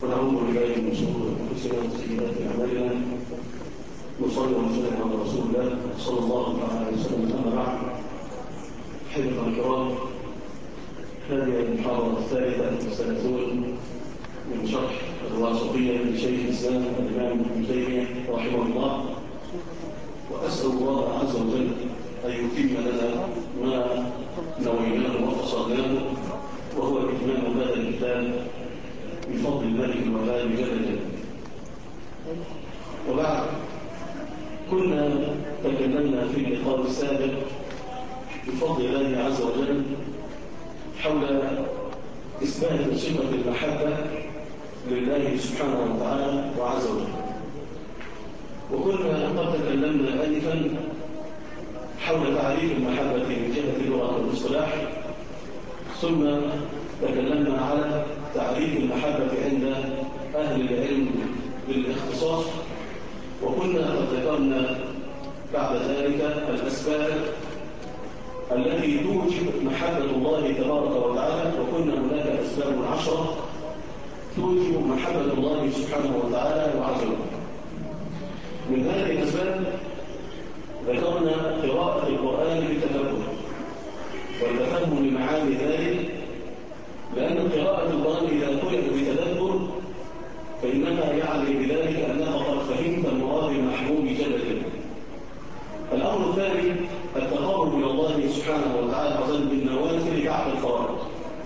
ونعوذ بالله من شرور انفسنا وسيئات اعمالنا نصلي ونسلم على رسول الله صلى الله عليه وسلم. اما بعد، حضرات الكرام، هذه المحاضره الثالثه والثلاثون من شرح الواسطيه لشيخ الاسلام الامام ابن تيميه رحمه الله، واسال الله عز وجل ان يتم لنا ما نويناه وقصدناه، وهو اتمام هذا الكتاب بفضل الملك الوهاب جل جلاله. وبعد، كنا تكلمنا في اللقاء السابق بفضل الله عز وجل حول إثبات صفة المحبة لله سبحانه وتعالى وعز وجل، وكنا قد تكلمنا آنفا حول تعريف المحبة من جهة اللغة والاصطلاح، ثم تكلمنا على تعريف المحبة عند أهل العلم بالاختصاص، وكنا قد ذكرنا بعد ذلك الأسباب التي توجب محبة الله تبارك وتعالى، وكنا هناك أسباب 10 توجب محبة الله سبحانه وتعالى وعز وجل. من هذه الأسباب ذكرنا قراءة القرآن بالتدبر والتفهم لمعاني ذلك، لأن قراءة القرآن إذا قرأت بتدبر فإنما يعني بذلك أنك قد فهمت المراد المحبوب جل جلاله. الأمر الثاني التقرب إلى الله سبحانه وتعالى عز وجل بالنوافل بعد الفرائض.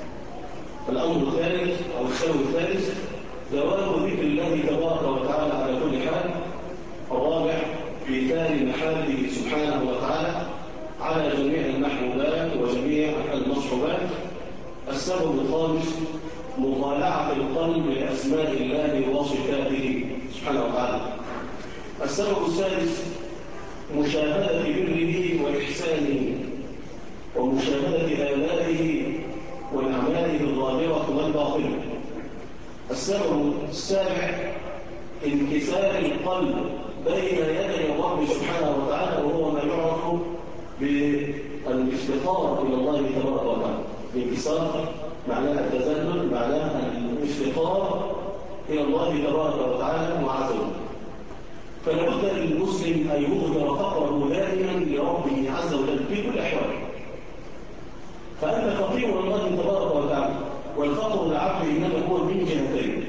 الأمر الثالث أو السبب الثالث دوام ذكر الله تبارك وتعالى على كل حال. الرابع إيثار محبه سبحانه وتعالى على جميع المحبوبات وجميع المصحوبات. السبب الخامس مطالعة القلب لأسماء الله وصفاته سبحانه وتعالى. السبب السادس مشاهدة بره وإحسانه ومشاهدة آلائه والأعمال الظاهرة والباطنة. السبب السابع انكسار القلب بين يدي الرب سبحانه وتعالى، وهو ما يعرف بالافتقار إلى الله تبارك وتعالى. الانكسار معناها التذلل، معناها الافتقار إلى الله تبارك وتعالى وعز وجل. فلا بد للمسلم أن يظهر فقره دائما لربه عز وجل في كل الأحوال. فأنت فقير إلى الله تبارك وتعالى، والفقر العبد إنما هو من جهتين: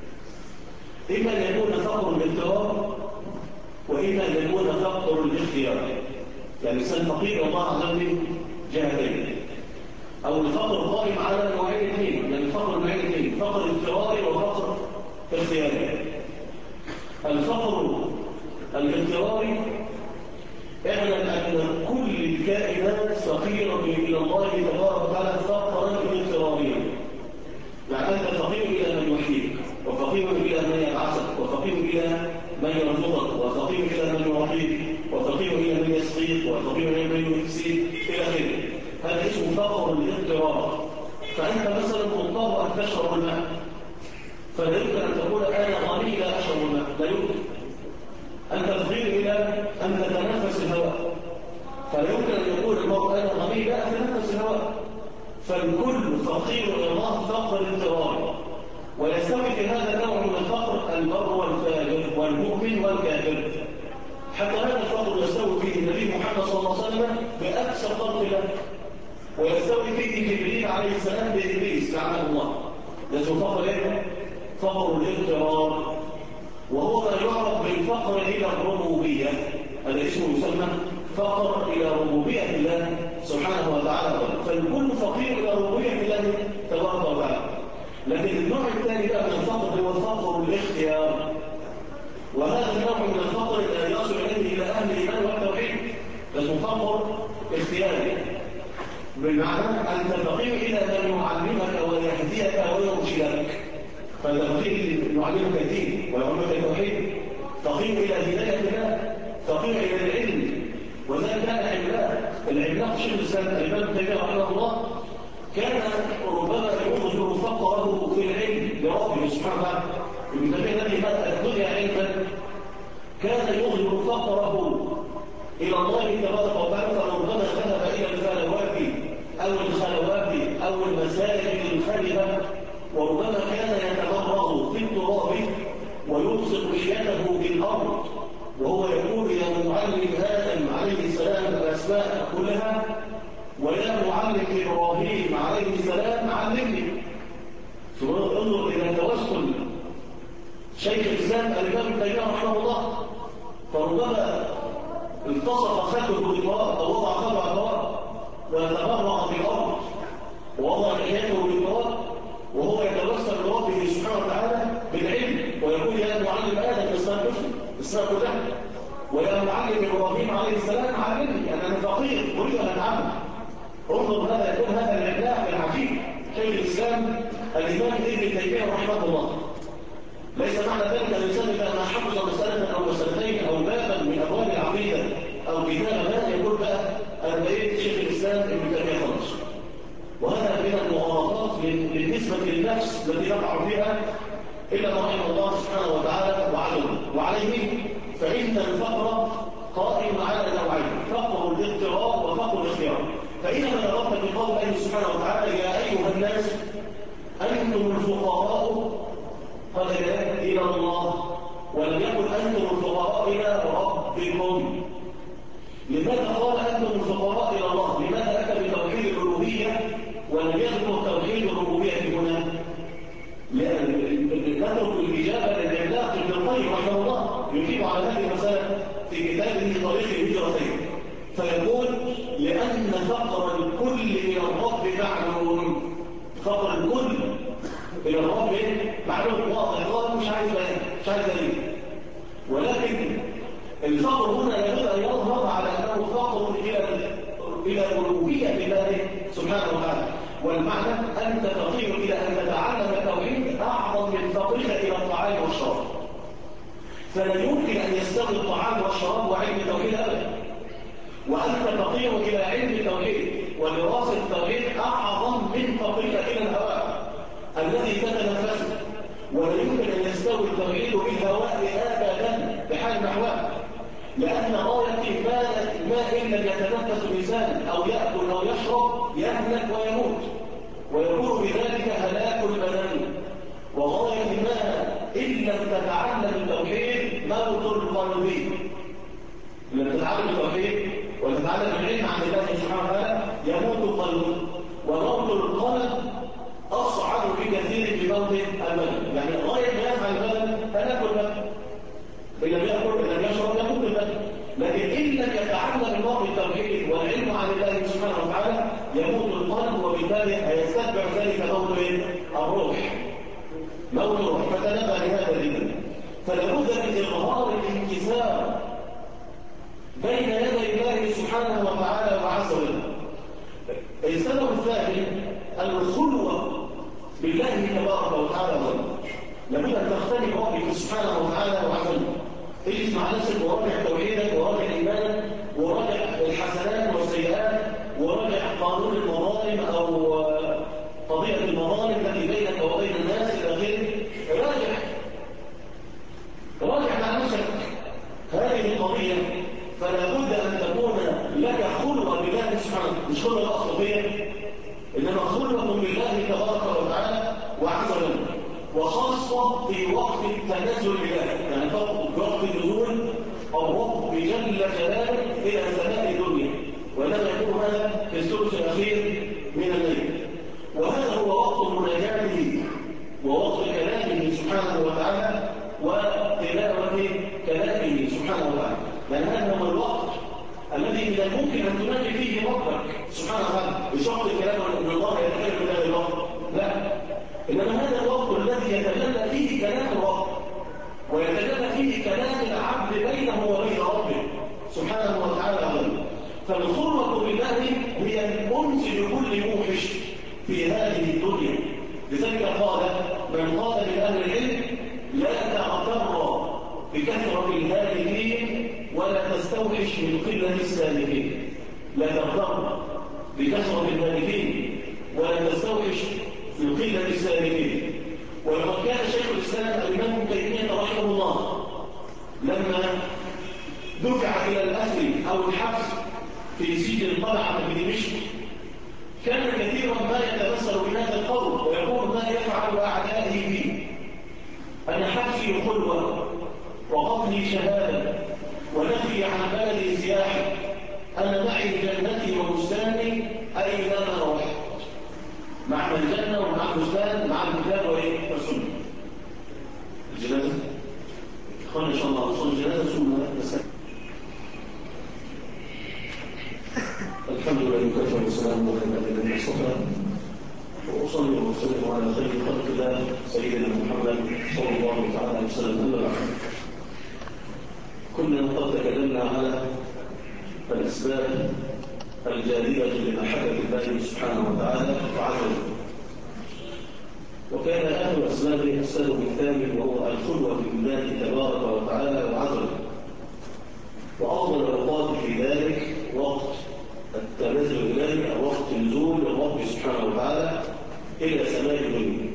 إما أن يكون فقر الاضطرار، وإما أن يكون فقر الاختيار. يعني الإنسان فقير إلى الله عز وجل من جهتين، أو الفقر قائم على نوعين اثنين، يعني الفقر نوعين اثنين: فقر اضطراري وفقر اختياري. الفقر الاضطراري اعلم أن كل الكائنات فقيرة إلى الله تبارك وتعالى فقرا اضطراريا. يعني أنت فقير إلى من يحييك، وفقير إلى من يبعثك، وفقير إلى من يرزقك، وفقير إلى من يعطيك، وفقير إلى من يسقيك، وفقير إلى من يكسيك إلى آخره. هذا اسمه فقر الاضطرار. فأنت مثلا مضطر أن تشرب الماء، فلا يمكن أن تقول أنا غني لا أشرب الماء، لا يمكن. أنت فقير إلى أن تتنفس الهواء، فلا يمكن أن يقول المرء أنا غني لا أتنفس الهواء. فالكل فقير إلى الله فقر اضطراري. ويستوي في هذا النوع من الفقر البر والفاجر والمؤمن والكافر. حتى هذا الفقر يستوي فيه النبي محمد صلى الله عليه وسلم بأكثر خلق له، ويستوي فيه جبريل عليه السلام بإبليس لعنه الله. لازم فقر ايه؟ فقر الاضطرار، وهو ما يعرف بالفقر إلى الربوبية. هذا اسمه يسمى فقر إلى ربوبية الله سبحانه وتعالى. فالكل فقير إلى ربوبية الله تبارك وتعالى. لكن النوع الثاني بقى من الفقر هو الفقر الاختيار، وهذا النوع من الفقر لا يصل إلى أهل الإيمان والتوحيد. لازم فقر اختياري، بمعنى أنت فقير إلى من يعلمك ويهديك ويرشدك. فأنت فقير يعلمك الدين ويعلمك التوحيد، فقير إلى هداية الله، فقير إلى العلم. وذلك كان العملاق شيخ الإسلام الإمام ابن تيمية رحمه الله كان ربما يظهر فقره في العلم لربه سبحانه وتعالى. ابن تيمية الذي بدأ الدنيا علما كان يظهر فقره إلى الله تبارك وتعالى، فربما ذهب إلى الخلوات أو الخلوات أو المساجد الخلفة، وربما كان يتمرغ في التراب ويلصق لحيته بالأرض وهو يقول يا معلم آدم عليه السلام الأسماء كلها ويا معلم إبراهيم عليه السلام علمني. ثم انظر إلى توسل شيخ الإسلام الإمام ابن تيمية رحمه الله، فربما اتصف خده بالتراب أو وضع خده على التراب ويتبرع بالأرض ووضع لحيته بالتراب وهو يتوسل لربه سبحانه وتعالى بالعلم ويقول يا معلم آدم اسمها كلها ويا معلم إبراهيم عليه السلام علمني أنا فقير أريد أن أتعلم. انظر هذا يكون هذا الإعلاء العجيب شيخ الإسلام الإمام ابن تيمية رحمه الله. ليس معنى ذلك أن الإنسان إذا ما حفظ مسألة أو مسألتين أو بابا من أبواب العقيدة أو كتابا ما يقول بقى أنا بقيت شيخ الإسلام ابن تيمية خالص. وهذا من المغالطات بالنسبة للنفس التي نقع فيها إلا ما رحم الله سبحانه وتعالى وعلمه. وعليه فإن الفقر قائم على نوعين، فقر الاضطرار وفقر الاختيار. فإنما نظرت في قول الله سبحانه وتعالى يا أيها الناس أنتم الفقراء قال إلى الله ولم يقل أنتم الفقراء إلى ربكم. لماذا قال أنتم الفقراء إلى الله؟ لماذا أتى بتوحيد الألوهية ولم يذكر توحيد الربوبية هنا؟ نترك الإجابة للعلاق ابن القيم رحمه الله يجيب على هذه المسألة في كتابه طريق الهجرتين فيقول لأن فقر الكل إلى الرب معلوم. فقر الكل إلى الرب معلوم واضح مش عايز دليل. ولكن الفقر هنا يجب أن يظهر على أنه فقر إلى ألوهية الله سبحانه وتعالى. والمعنى أنت تطير إلى أن تتعلم التوحيد أعظم من فقرك إلى الطعام والشراب. فلا يمكن أن يستوي الطعام والشراب وعلم التوحيد أبدا. وأنت تطير إلى علم التوحيد ودراسة التوحيد أعظم من فقرك إلى الهواء الذي تتنفسه. ولا يمكن أن يستوي التوحيد بالهواء أبدا بحال محواه، لأن غاية ما إن لم يتنفس الإنسان أو يأكل أو يشرب يهلك ويموت ويكون بذلك هلاك البدن. وغاية ما إن لم تتعلم التوحيد موت القلب. لم تتعلم التوحيد وتتعلم العلم عن الله سبحانه وتعالى يموت قلبه. وموت القلب أصعب بكثير من موت البدن. يعني غاية ما يفعل البدن هلاك البدن. إن لم يأكل إن لم يشرب يموت البدن. لكن إن لم يتعلم المرء التوحيد والعلم عن الله سبحانه وتعالى يموت القلب وبالتالي هيستتبع ذلك موت الروح. موت الروح. فتنبه لهذا جدا. فلا بد من إظهار الانكسار بين يدي الله سبحانه وتعالى وعز وجل. السبب الثاني الخلوة بالله تبارك وتعالى لابد أن تختلف ربك سبحانه وتعالى وعز وجل. اجلس مع نفسك وراجع توحيدك وراجع ايمانك وراجع الحسنات والسيئات وراجع قانون المظالم او قضيه المظالم التي بينك وبين الناس الى اخره. راجع مع نفسك هذه القضيه. فلا بد ان تكون لك خلوه بالله سبحانه، مش خلوه اصليه انما خلوه بالله تبارك وتعالى وعز وجل، وخاصة في وقت التنزل إليه. يعني وقت النزول الرب جل جلاله إلى سماء الدنيا، وإنما يكون هذا في الثلث الأخير من الليل. وهذا هو وقت مناجاته ووقت كلامه سبحانه وتعالى وتلاوة كلامه سبحانه وتعالى. لأن هذا هو الوقت الذي إذا ممكن أن تناجي فيه ربك سبحانه وتعالى. مش وقت الكلام أن الله يتكلم في هذا الوقت، لا، إنما هذا الوقت الذي يتجلى فيه كلام الرب ويتجلى فيه كلام العبد بينه وبين ربه سبحانه وتعالى. فالخلوة بالله هي الأنس لكل موحش في هذه الدنيا. لذلك قال من قال من أهل العلم لا تغتر بكثرة الهالكين ولا تستوحش من قلة السالكين. لا تغتر بكثرة الهالكين ولا تستوحش من قلة السالكين. ولقد كان شيخ الإسلام الإمام ابن تيمية رحمه الله لما دفع إلى الأسر أو الحبس في سجن القلعة في دمشق كان كثيرا ما يتمثل بهذا القول ويقول ما يفعل أعدائه فيه أن حبسي خلوة وقتلي شهادة ونفي عن بلدي سياحة، أنا معي جنتي وبستاني أينما رحت. مع الجنة ومع البستان مع الكتاب وإيه؟ والسنة. الجنازة إخوانا إن شاء الله أصول الجنازة سنة بس. الحمد لله وكفى وسلام على النبي المصطفى، وأصلي وأسلم على خير خلق الله سيدنا محمد صلى الله تعالى عليه وسلم. أما بعد، كنا قد تكلمنا على الأسباب الجالبة لمحبة الله سبحانه وتعالى وعزله، وكان آخر أسباب السبب الثامن وهو الخلوة بالله تبارك وتعالى وعزله، وأفضل الأوقات في ذلك وقت التنزل إليه أو وقت نزول الرب سبحانه وتعالى إلى سماء الدنيا.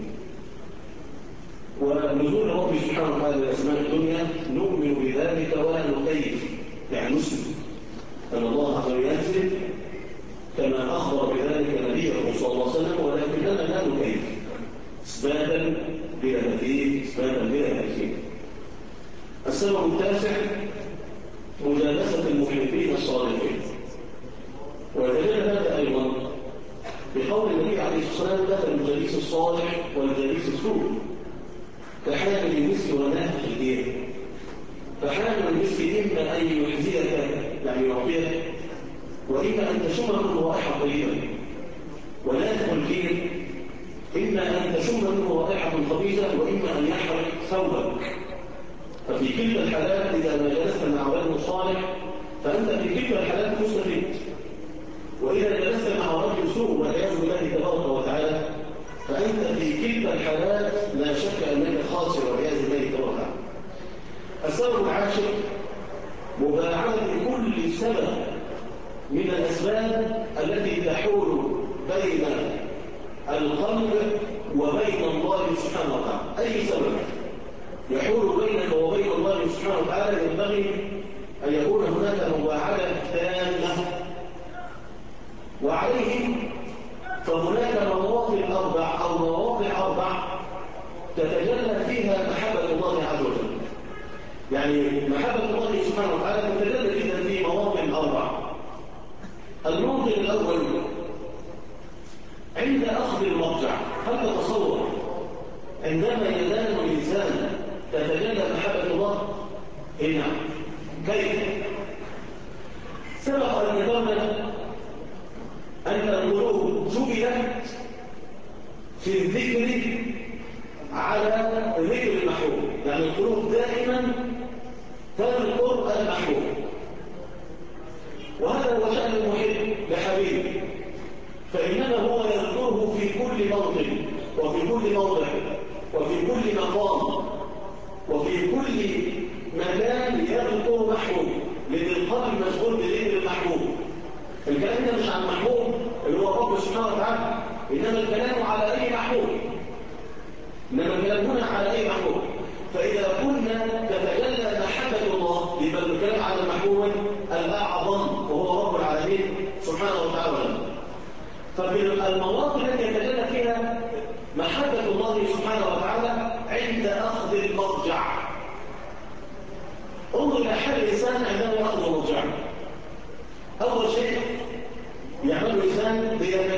ونزول الرب سبحانه وتعالى إلى سماء الدنيا نؤمن بذلك ولا نكيف، يعني نسلم أن الله عز وجل ينزل كما أخبر بذلك نبيه صلى الله عليه وسلم، ولكننا لا نكيف إثباتا بلا تكييف، إثباتا بلا تكييف. السبب التاسع مجالسة المحبين الصالحين، ودليل هذا أيضا بقول النبي عليه الصلاة والسلام: مثل الجليس الصالح والجليس السوء كحامل المسك ونافخ الكير. فحامل المسك إما أن يحزيك يعني يعطيك، وإما أن تشم منه رائحة طيبة، ونافخ الكير إما أن تشم منه رائحة خبيثة، وإما أن يحرق ثوبك. ففي كلتا الحالات إذا ما جلست مع رجل صالح فأنت في كلتا الحالات مستفيد، وإذا جلست مع رجل سوء والعياذ بالله تبارك وتعالى فأنت في كلتا الحالات لا شك أنك خاسر والعياذ بالله تبارك وتعالى. السبب العاشر مباعدة كل سبب من الأسباب التي تحول بين القلب وبين الله سبحانه وتعالى. أي سبب يحول بينك وبين الله سبحانه وتعالى ينبغي أن يكون هناك مباعدة تامة، وعليه فهناك مواضع أربع تتجلى فيها محبة الله عز وجل. يعني محبة الله سبحانه وتعالى تتجلى إذا في مواضع أربع. الموضع الأول عند أخذ المضجع. هل تتصور عندما ينام الإنسان تتجلى محبة الله؟ نعم. كيف؟ سبق أن ذكرنا أن القلوب جبلت في الذكر على ذكر المحبوب، يعني القلوب دائما تذكر المحبوب، وهذا هو شأن المحب لحبيبه، فإنما هو يذكره في كل موطن وفي كل موضع وفي كل مقام وفي كل مكان يذكر محبوب، لأن القلب مشغول بذكر المحبوب. الكلام ده مش عن المحبوب اللي هو رب سبحانه وتعالى، إنما الكلام على أي محبوب، إنما الكلام هنا على أي محبوب. فإذا كنا تتجلى محبة الله يبقى الكلام على المحبوب الأعظم وهو رب العالمين سبحانه وتعالى. ففي المواطن التي يتجلى فيها محبة الله سبحانه وتعالى عند أخذ المضجع. انظر إلى حال الإنسان عندما يأخذ المضجع. أول شيء يعمل الإنسان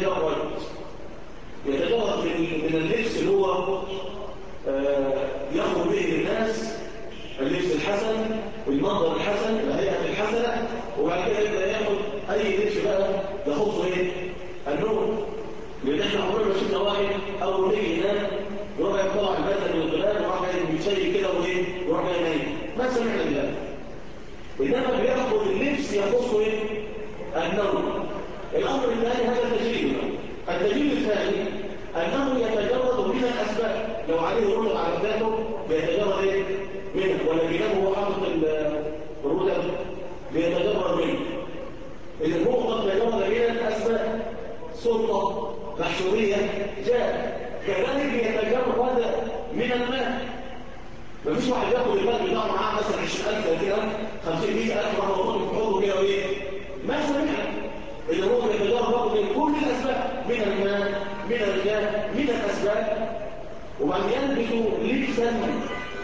يتجرد من اللبس اللي هو يخرج به للناس، اللبس الحسن، المنظر الحسن، الهيئة الحسنة، وبعد كده يبدأ ياخد أي لبس بقى يخصه النور. لأن احنا عمرنا ما شفنا واحد أول ما يجي ينام يروح يطلع البدله من الغلاب ويروح جاي بيشيك كده ويروح جاي نايم. ما سمعنا بذلك. إنما بياخد اللبس يخصه النوم. الأمر الثاني هذا التجريد. التجريد الثاني أنه يتجرد من الأسباب. لو عليه رطب على ذاته بيتجرد منه، ولا جنابه هو حاطط الرطب بيتجرد منه. إذا هو قد تجرد من الأسباب، سلطة محشورية جاء، كذلك يتجرد من الماء. مفيش واحد ياخد المال بتاعه معاه مثلا 20,000 كده 50,000 راح يحطه في حوضه كده وايه؟ ما سمعنا. اللي هو يتجرد من كل الاسباب، من الماء، من الجاه، من الاسباب، وبعد يلبس لبسا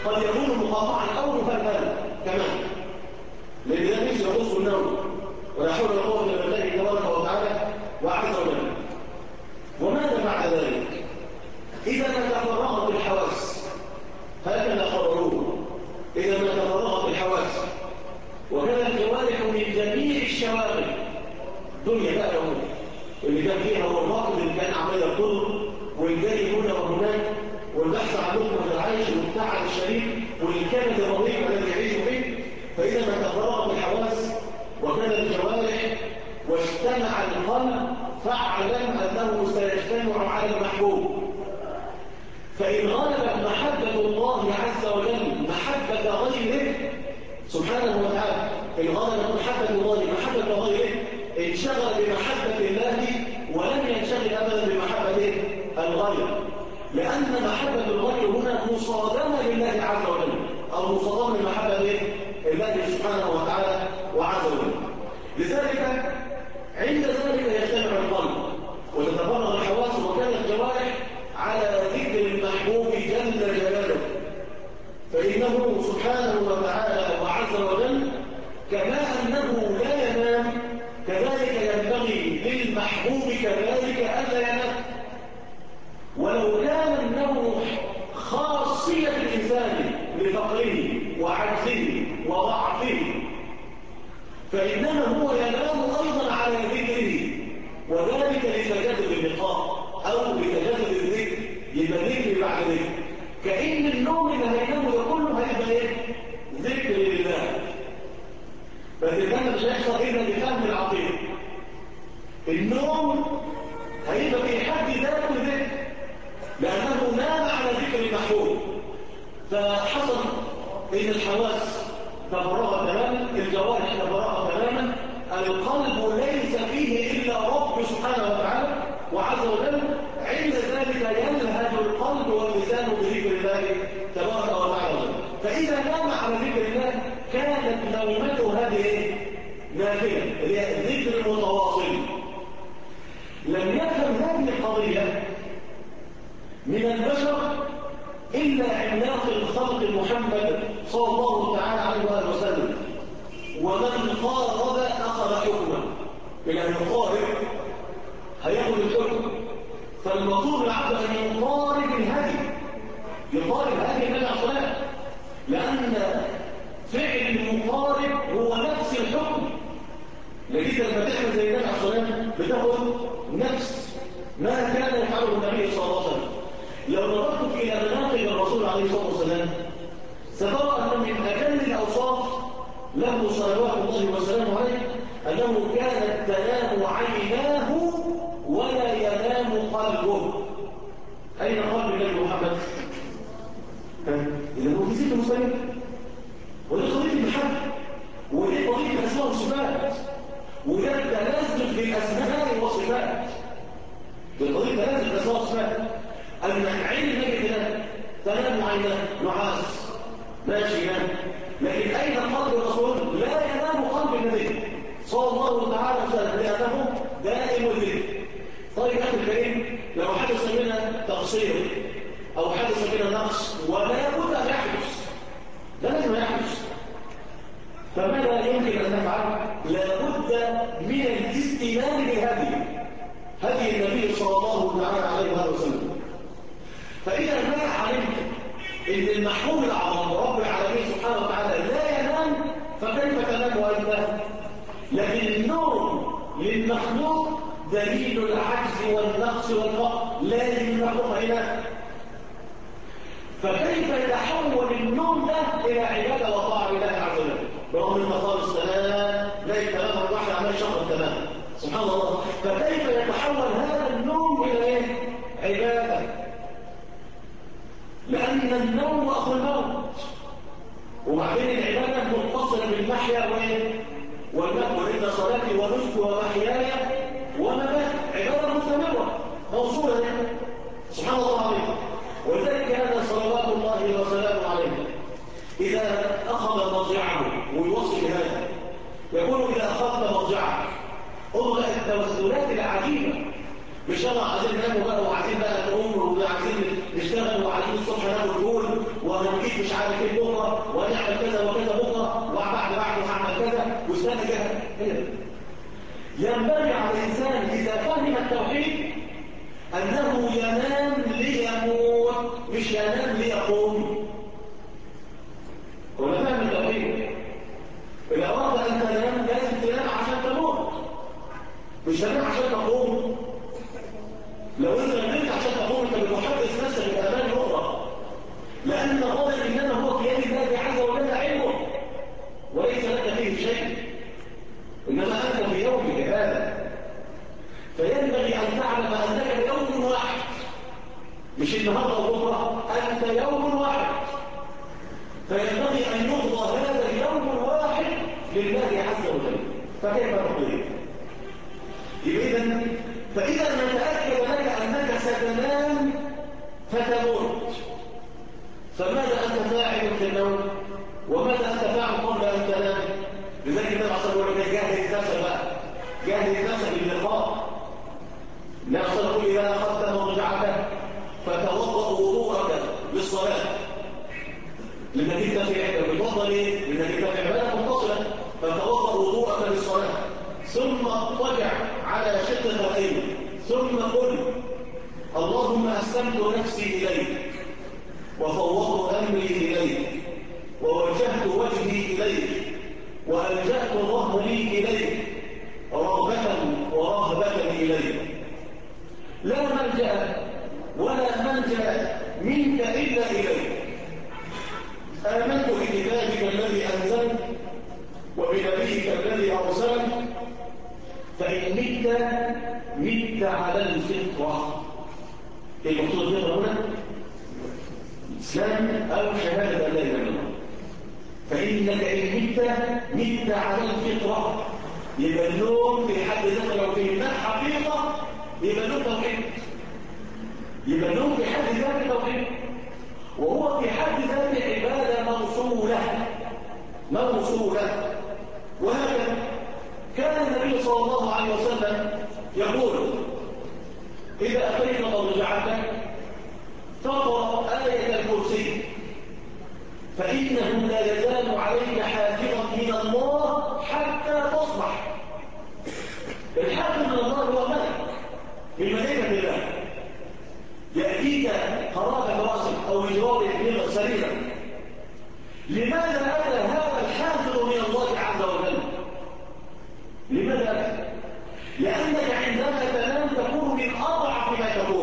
قد يكون مقاطعا أو مفلفلا كمان، لأن ده ليس يخص النوم، ولا حول ولا قوة إلا بالله تبارك وتعالى وعز وجل. وماذا بعد ذلك؟ إذا ما تفرغت الحواس، هكذا قرروه، إذا ما تفرغت الحواس وكذا الجوارح من جميع الشواغل، دنيا بقى يوم اللي كان فيها هو الراكب اللي كان عمال يطل والجري هنا وهناك والبحث عن لقمة العيش والتعب الشديد والكبد الرهيب الذي يعيش فيه. فإذا ما تفرغت الحواس وكذا الجوارح واجتمع القلب فاعلم أنه سيجتمع على المحبوب. فإن غلبت محبة الله عز وجل محبة غيره سبحانه وتعالى، إن غلبت محبة الله محبة غيره انشغل بمحبة الله ولم ينشغل أبدا بمحبة الغير، لأن محبة الغير هنا مصادمة لله عز وجل، أو مصادمة لمحبة الله سبحانه وتعالى وعز وجل. لذلك عند ذلك يجتمع القلب وتتفرغ الحواس وكانت الجوارح على ذكر المحبوب جل جلاله، فإنه سبحانه وتعالى وعز وجل كما أنه لا ينام كذلك ينبغي للمحبوب كذلك ألا ينام. ولو كان النوم خاصية الإنسان لفقره وعجزه وضعفه فإنما هو ينام أيضا على ذكره، وذلك لتجدد اللقاء أو لتجدد الذكر، يبقى ذكر بعد ذكر، كأن النوم اللي هينامه ده كله هيبقى ايه؟ ذكر لله. بس ده مش هيحصل إلا بفهم العقيدة. النوم هيبقى في حد ذاته ذكر لأنه نام على ذكر المحبوب، فحصل إن الحواس تفرغ تماما، الجوارح تفرغ تماما، القلب ليس فيه إلا رب سبحانه وتعالى وعز وجل. عند ذلك ينهج القلب واللسان بذكر الله تبارك وتعالى. فإذا نام على ذكر الله كانت نومته هذه نافلة، اللي هي ذكر متواصل. لم يفهم هذه القضية من البشر إلا عملاق الخلق محمد صلى الله تعالى عليه وآله وسلم، ومن قارب أخذ حكمه، لأن القارب هيأخذ الحكم. فالمطلوب العبد أن يقارب الهدي، يقارب هدي النبي عليه الصلاة، لأن فعل المقارب هو نفس الحكم. لكن لما تعمل زي النبي عليه الصلاة بتاخد نفس ما كان يفعله النبي صلى الله عليه وسلم. لو نظرت إلى مناقب الرسول عليه الصلاة والسلام سترى أن من أجل الأوصاف له صلوات الله وسلامه عليه أنه كانت تنام عيناه ولا ينام قلبه. أين قلب النبي محمد؟ إذا هو في ذكر مستمر، ودي قضية المحبة، ودي قضية الأسماء والصفات، وده التلازم بالأسماء والصفات. دي قضية التلازم بالأسماء والصفات، أن عين النبي تنام عيناه نعاس ماشي ينام، لكن أين قلب الرسول؟ لا ينام قلب النبي صلى الله تعالى وسلم، لأنه دائم الذكر. طيب أخي الكريم، لو حدث منا تقصير أو حدث منا نقص ولا بد أن يحدث، لا لازم يحدث، فماذا يمكن أن نفعل؟ لا بد من الاستلام بهدي النبي صلى الله تعالى عليه وآله وسلم. فإذا ما علمت إن المحبوب الأعظم رب العالمين سبحانه وتعالى لا ينام، فكيف تنام وأنت؟ لكن النوم للمخلوق دليل العجز والنقص والفقر، لازم المخلوق ينام. فكيف يتحول النوم ده إلى عبادة وطاعة لله عز وجل؟ رغم ان خالص تمام لا يتمام الواحد عمال شهر تمام سبحان الله، فكيف يتحول هذا النوم إلى ايه؟ عبادة. لأن النوم أخو الموت، وبعدين العبادة متصلة بالمحيا والموت، وإن صلاتي ونسكي ومحياي ومماتي عبادة مستمرة موصولة سبحان الله العظيم. ولذلك كان صلوات الله وسلامه عليه إذا أخذ مضجعه، ويوصف هذا يقول إذا أخذت مضجعك انظر التوسلات العجيبة، مش يلا عايزين ننام بقى وعايزين بقى نقوم وعايزين نشتغل وعايزين الصبح ناكل فول وهنجيب مش عارف ايه بكره ونعمل كذا وكذا بكره وبعد هعمل كذا واستنى كده. ينبغي على الانسان اذا فهم التوحيد انه ينام ليموت مش ينام ليقوم. ولا فهم التوحيد اذا اردت ان تنام لازم تنام عشان تموت مش تنام عشان تقوم. لو انت نمت عشان تقوم انت بتحدث نفسك بامان اخرى، لان الغضب انما هو في يد الله عز وجل علمه وليس لك فيه شيء، انما انت في يومك هذا. فينبغي ان تعلم انك يوم واحد، مش النهارده وبكره، انت يوم واحد. فينبغي ان يقضى هذا اليوم الواحد لله عز وجل. فكيف نقضيه؟ فإذا نتأكد لك أنك ستنام فتموت، فماذا أنت فاعل في النوم؟ وماذا أنت فاعل قبل أن تنام؟ لذلك النبي صلى الله عليه وسلم جاهد نفسك بقى، جاهد نفسك للقاء. النبي صلى الله عليه وسلم إذا أخذت مرجعك فتوضأ وضوءك للصلاة، لأنك أنت في بتوضأ ليه؟ لأنك أنت في عبادة متصلة، فتوضأ وضوءك للصلاة، ثم اضطجع على شقك الأيمن، ثم قل اللهم أسلمت نفسي إليك وفوضت أمري إليك ووجهت وجهي إليك وألجأت ظهري إليك رغبة ورهبة إليك، لا ملجأ ولا منجأ منك إلا إليك. آمنت بكتابك الذي أنزلت وبنبيك الذي أرسلت، فإن مت على الفطرة. المقصود الفطرة هنا إسلام أو شهادة أن لا إله إلا الله. فإنك إن مت على الفطرة، يبقى النوم في حد ذاته لو في الناس حقيقة يبقى النوم توحيد، يبقى النوم في حد ذاته توحيد، وهو في حد ذاته عبادة موصولة. وهكذا كان النبي صلى الله عليه وسلم يقول إذا أتيت مضجعك فاقرأ آية الكرسي فإنه لا يزال عليك حافظا من الله حتى تصبح. الحافظ من الله هو ملك من ملائكة الله يأتيك قرابة راسك أو بجوار ابنك سريرا. لماذا أتى هذا الحافظ من الله عز وجل؟ لماذا أتى؟ لأنك عندما تنام تكون من أضعف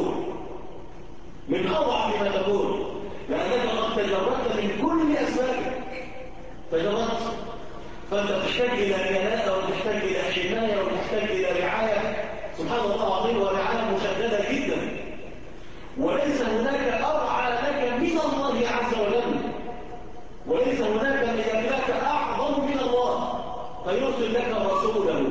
ما تكون، لأنك قد تجردت من كل أسبابك، تجردت، فأنت تحتاج إلى كناءة وتحتاج إلى حماية وتحتاج إلى رعاية، سبحان الله العظيم، ورعاية مشددة جدا، وليس هناك أرعى لك من الله عز وجل، وليس هناك لك أعظم من الله، فيرسل لك رسوله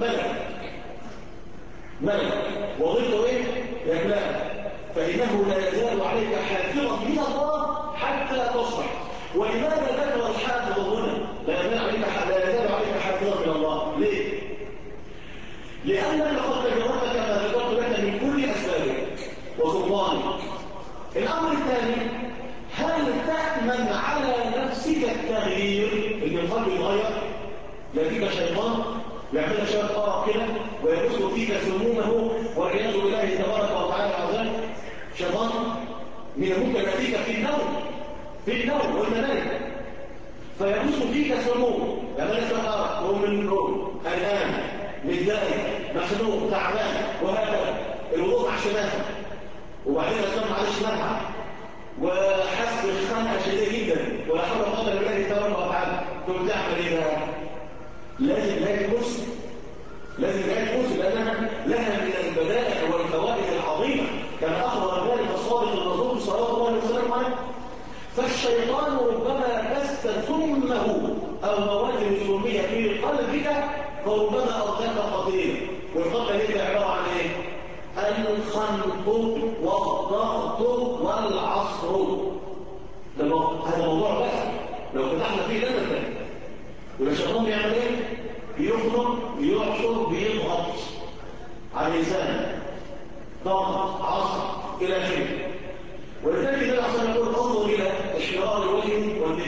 ملك وظيفته ايه؟ يملاك، فإنه لا يزال عليك حافظا من الله حتى تصبح. ولماذا ذكر الحافظ هنا لا يزال عليك حافظا من الله؟ ليه؟ لأنك قد تجربت كما ذكرت لك من كل أسبابك وسلطانك. الأمر الثاني، هل تأمن على نفسك التغيير؟ إن القلب يتغير، يأتيك شيطان يعمل شوية قرق كده ويبث فيك سمومه والعياذ بالله تبارك وتعالى عظيم. شيطان من ممكن يأتيك في النوم وانت نايم فيبث فيك سموم، يعمل شوية قرق، تقوم من النوم قلقان متضايق مخنوق تعبان وهكذا، الوضوء مع شمالك وبعدين الدم على شمالها وحس بخنقه شديده جدا ولا حول ولا قوه الا بالله تبارك وتعالى، تقوم تعمل ايه بقى؟ لازم لا تكون لأنها لها من البدائع والفوائد العظيمة كما أخبر ذلك الصادق الرسول صلى الله عليه وسلم. فالشيطان ربما بث سمه أو مواد سمية في قلبك فربما أرضاك قتيلا، والقتل هي عبارة عن إيه؟ الخنق والضغط والعصر. هذا موضوع بس لو فتحنا فيه لنا الثاني. والشيطان بيعمل ايه؟ بيخرج بيعصر بيضغط على الانسان، ضغط عصر الى اخره. ولذلك النبي صلى الله عليه وسلم يقول انظر الى الشراء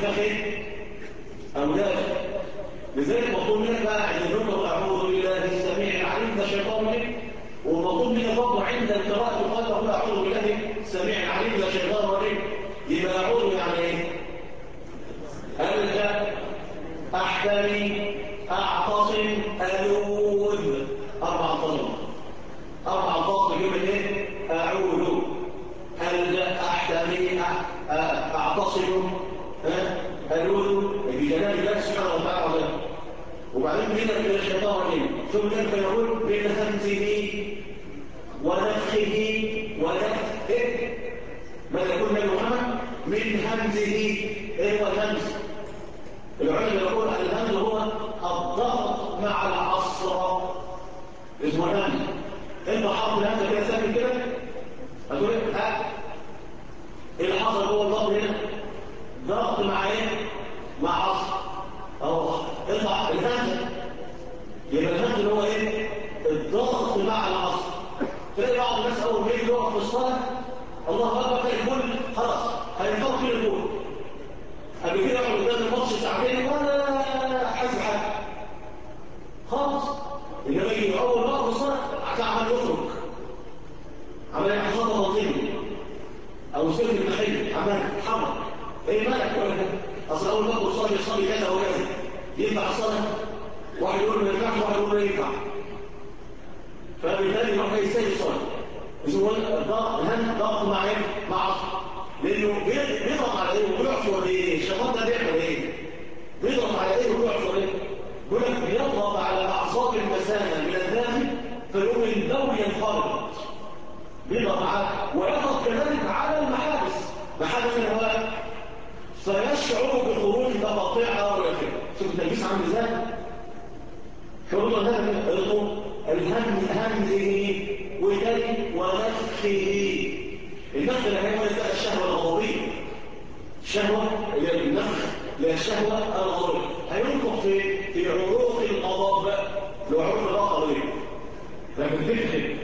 انتفاخ ايه؟ أولاد. لذلك مطلوب منك بقى عند النقطة أعوذ بالله السميع العليم ده شيطان رجيم، ومطلوب منك برضه عند القراءة قال تقول أعوذ بالله السميع العليم ده شيطان رجيم. يبقى أعوذ يعني إيه؟ ألجأ، أحتمي، أعتصم، ألوذ. 4 ألفاظ. 4 ألفاظ بجملة إيه؟ أعوذ، ألجأ، أحتمي، أعتصم، ألوذ بجلال الله سبحانه وتعالى. وبعدين بينا من الشيطان الرجيم ثم كيف يقول من همزه ونفخه ونفخه. ماذا يقول النبي محمد؟ من همزه. ايه هو الهمز؟ العلماء يقول الهمز هو الضغط مع العصر، اسمه الهمز. انت حاطط الهمزه كده ساكن كده هتقول ايه؟ ايه اللي حصل جوه الضغط هنا؟ ضغط مع ايه؟ مع عصر. اطلع الهمزه. يبقى الهمز اللي هو ايه؟ الضغط مع العصر. تلاقي بعض الناس اول ما يجي يقف في الصلاه الله اكبر تلاقي الكل خلاص هينفض كل الكل. قبل كده يقعد قدام الماتش ساعتين ولا حاسس حاجه خالص. انما يجي اول ما يقف في الصلاه عمال يخرج، عمال يحصل منطقي او سلك المحل عمال يتحرك. ايه مالك ولا كده؟ اصل اول ما يقف في الصلاه بيصلي كذا وكذا. ينفع الصلاه؟ واحد يقول ما ينفعش، واحد يقول ما ينفع. فبالتالي يروح يستاهل الصلاه. اسمه الهم ضغط مع ايه؟ مع عصر. لانه بيضغط على ايه وبيعصر ايه؟ الشيطان ده بيعمل ايه؟ بيضغط على ايه وبيعصر ايه؟ بيقول لك بيضغط على اعصاب المثانه من الداخل فيقوم الدم ينفرط. بيضغط على ويضغط كذلك على المحابس، محابس الهواء، فيشعر بخروج تقاطيع ولا كده. شوف التلبيس عامل ازاي؟ فيقول هذا همزه وتاني ونفخه. النفخ اللي هيقول ده الشهوه الغضبيه. الشهوه اللي هي النفخ اللي هي الشهوه الغضبيه هينفخ في عروق الغضب اللي هو عروق الغضب. لكن تفخ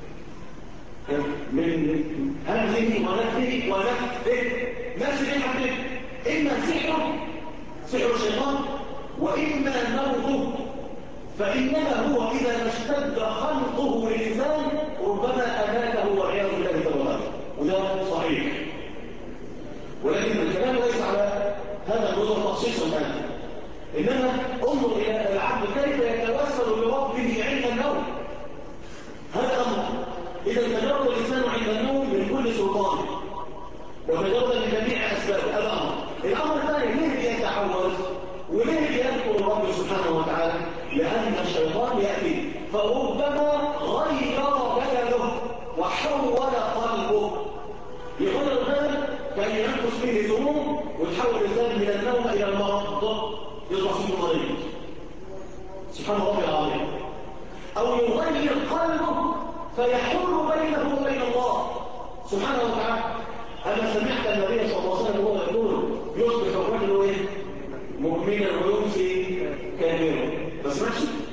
من همزه ونفخه ونفخه. نفس دي حاجتين، اما سحر الشيطان، واما موته. فإنما هو إذا ما اشتد خلقه للإنسان ربما أماته والعياذ بالله تعالى، وده صحيح. ولكن الكلام ليس على هذا النظر تخصيصا الآن، إنما انظر إلى العبد كيف يتوسل لربه عند النوم. هذا أمر إذا تجرد الإنسان عند النوم من كل سلطان وتجرد من جميع أسباب، هذا أمر. الأمر الثاني ليه يتعوذ وليه يذكر الرب سبحانه وتعالى؟ لأن الشيطان يأتي فربما غير بدنه وحول قلبه. يغير البدن كان ينقص فيه الذنوب وتحول الإنسان من النوم إلى المرض يصبح فيه مريض. سبحان ربي العظيم. أو يغير قلبه فيحول بينه وبين الله سبحانه وتعالى. أنا سمعت النبي صلى الله عليه وسلم وهو يقول يصبح الرجل إيه؟ مؤمنا ويمسي كافرا. ما سمعتش؟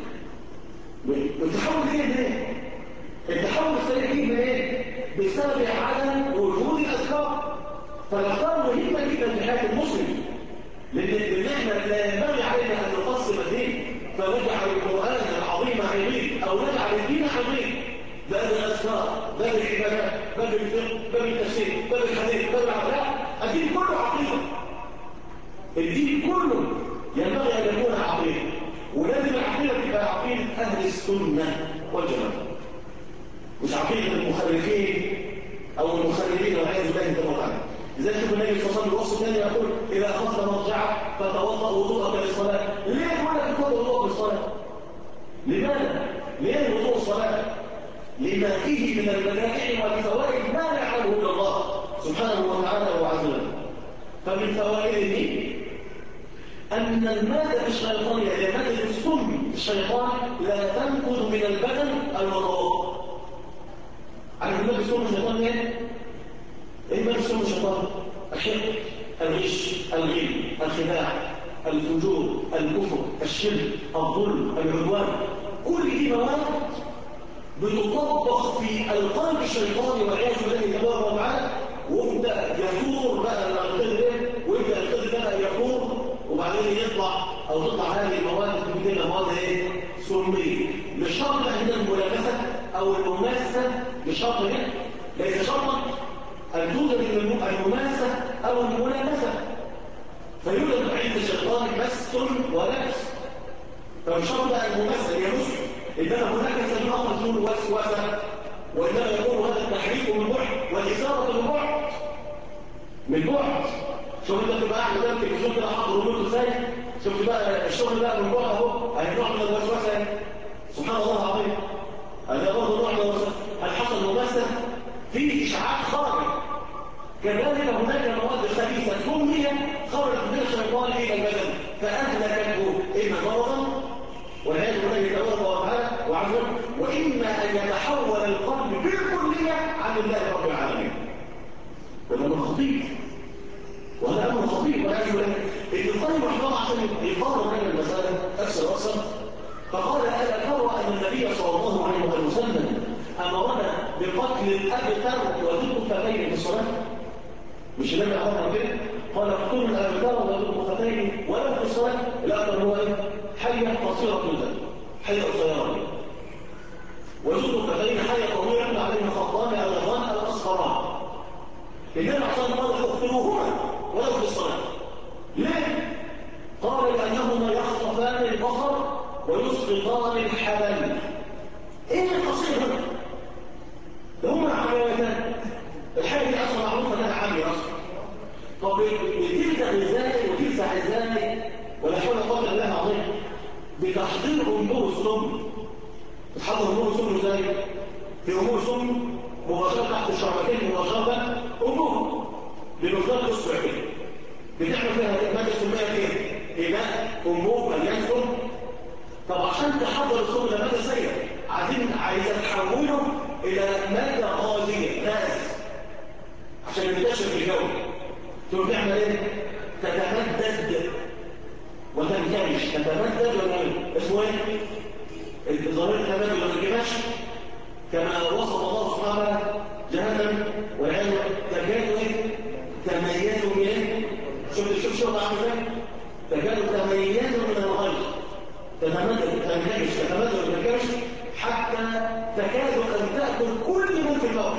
التحول فيه منين؟ التحول السريع فيه منين؟ بسبب عدم وجود الاذكار. فالاذكار مهمه جدا في حياه المسلم، لان احنا لا ينبغي علينا ان نقسم الدين فنجعل القران العظيم عظيم او نجعل الدين عظيم. باب الاذكار، باب العبادات، باب الفقه، باب التفسير، باب الحديث، باب العقيده. الدين كله عقيده. الدين كله ينبغي ان يكون عقيده، ولازم العقيده تبقى عقيده اهل السنه والجماعه، مش عقيده المخرفين او المخربين والعياذ بالله تعالى. لذلك النبي صلى الله عليه وسلم الوصف الثاني يقول اذا اخذت مرجعك فتوضا وضوءك للصلاه. ليه يقول لك تتوضا وضوءك للصلاه؟ لماذا؟ ليه وضوء الصلاه؟ لما فيه من المنافع والفوائد ما لا يعلمه الا الله سبحانه وتعالى وعز وجل. فمن فوائده أن المادة الشيطانية هي مادة السم الشيطان لا تنفذ من البدن المضاد. عارف مادة السم الشيطان ايه؟ ايه مادة السم الشيطان؟ الحقد، الغش، الغل، الخداع، الفجور، الكفر، الشرك، الظلم، العدوان. كل دي مواد بتطبخ في القلب الشيطاني والعياذ بالله تبارك وتعالى، ويبدا يثور بقى القدر، ويبدا القدر بقى يكون وبعدين يطلع او تطلع هذه المواد كلها مواد ايه؟ سميه. مش شرط هنا الملامسه او المماسه، مش شرط هنا، ليس شرطا ان توجد المماسه او الملامسه، فيوجد عند الشيطان مس ولبس. فمش شرط المماسه هي مسلم، انما هناك سبيل اخر تكون وسوسه، وانما يكون هذا التحريك من بعد والاثاره من بعد. من بعد شوف انت تبقى قاعد قدام التلفزيون كده حاطط ريموت ازاي، شفت بقى الشغل ده من بعد اهو، اهي نوع من الوسوسه. سبحان الله العظيم، هذا برضه نوع من الوسوسه. هل حصل مماسه؟ في اشعاع خارج. كذلك هناك مواد خبيثه سميه خرجت من الشيطان الى البدن فاهلكته اما مرضا والعياذ بالله تبارك وتعالى وعز واما ان يتحول القلب بالكليه عن الله رب العالمين. هذا امر خطير، وهذا امر خطير والعياذ بالله. ابن القيم رحمه الله عشان يقرر هذه المساله اكثر واكثر فقال: الا ترى ان النبي صلى الله عليه وسلم امرنا بقتل الابتر وذي الكفتين في الصلاه؟ مش النبي امرنا كده؟ قال: اقتلوا الابتر وذي الكفتين ولو في الصلاه. الابتر هو ايه؟ حيه قصيره جدا، حيه قصيره، وذي الكفتين حيه طويله عليها خطان او غضان او اصفران. النبي عشان قال: اقتلوهما ولو في الصلاه. ليه؟ قال: لانهما يخطفان البصر ويسقطان الحبل. ايه القصير هنا؟ ده هما عمليتان. الحاجه دي اصلا معروفه انها عاميه اصلا. طب بتلزق ازاي وتلزق ازاي؟ ولا حول ولا قوه الا بالله العظيم. بتحضير امور السم. بتحضر امور السم ازاي؟ في امور السم مباشره تحت الشعبتين مباشره امور بمقدار اصبع كده. بتعمل فيها ماده سميه كده إباء أمور مليان سم. طب عشان تحضر السم ده مادة سيئة عايزة تحوله إلى مادة غازية غاز عشان ينتشر في الجو. تقوم تعمل إيه؟ تتمدد وتنكمش. تتمدد وتنكمش. اسمه إيه؟ ظاهرة التمدد والانكماش كما وصف الله سبحانه جهنم والعياذ تكاد تميز من إيه؟ شوف شغل عامل إيه؟ تكاد تميز من الغيظ. تتمدد وتنكمش حتى تكاد أن تأكل كل من في الأرض.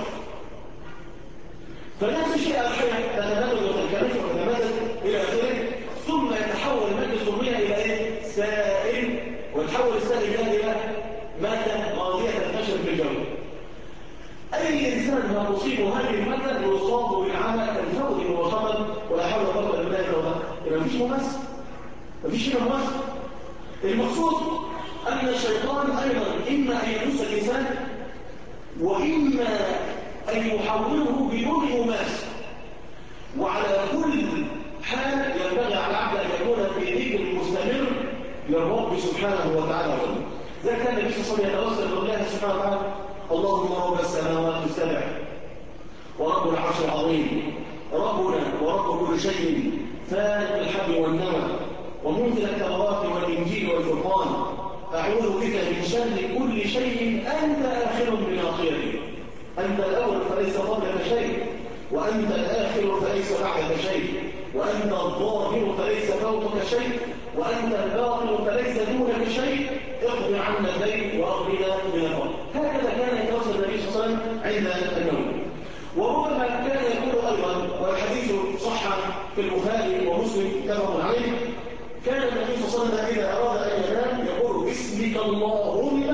فنفس الشيء الحياة تتمدد وتنكمش وتتمدد إلى آخره، ثم يتحول المادة السمية إلى إيه؟ سائل، ويتحول السائل إلى مادة غازية تنتشر في الجو. أي إنسان ما تصيبه هذه المادة يصاب بالعمى كالفوز مباشرة ولا حول ولا قوة إلا بالله. يبقى مفيش ممثل، مفيش هنا ممثل. المقصود أن الشيطان أيضا إما أن يمس الإنسان وإما أن يحوله بدون مماس. وعلى كل حال ينبغي على العبد أن يكون في ذكر مستمر للرب سبحانه وتعالى. ذلك كان النبي صلى الله عليه وسلم يتوسل بالله سبحانه وتعالى: اللهم رب السماوات السبع ورب العرش العظيم ربنا ورب كل شيء فالق الحب والنوى ومنزل التوراة والإنجيل والفرقان أعوذ بك من شر كل شيء أنت آخر بناصيته. أنت الأول فليس قبلك شيء، وأنت الآخر فليس بعدك شيء، وأنت الظاهر فليس فوقك شيء، وأنت الباطن فليس دونك شيء. اقض عنا الدين وأغننا من الفقر. هكذا كان يتوسل النبي صلى الله عليه وسلم عند النوم. وربما كان يقول أيضا، والحديث صح في البخاري ومسلم متفق عليه، كان النبي صلى الله عليه وسلم إذا أراد أن ينام يقول: باسمك اللهم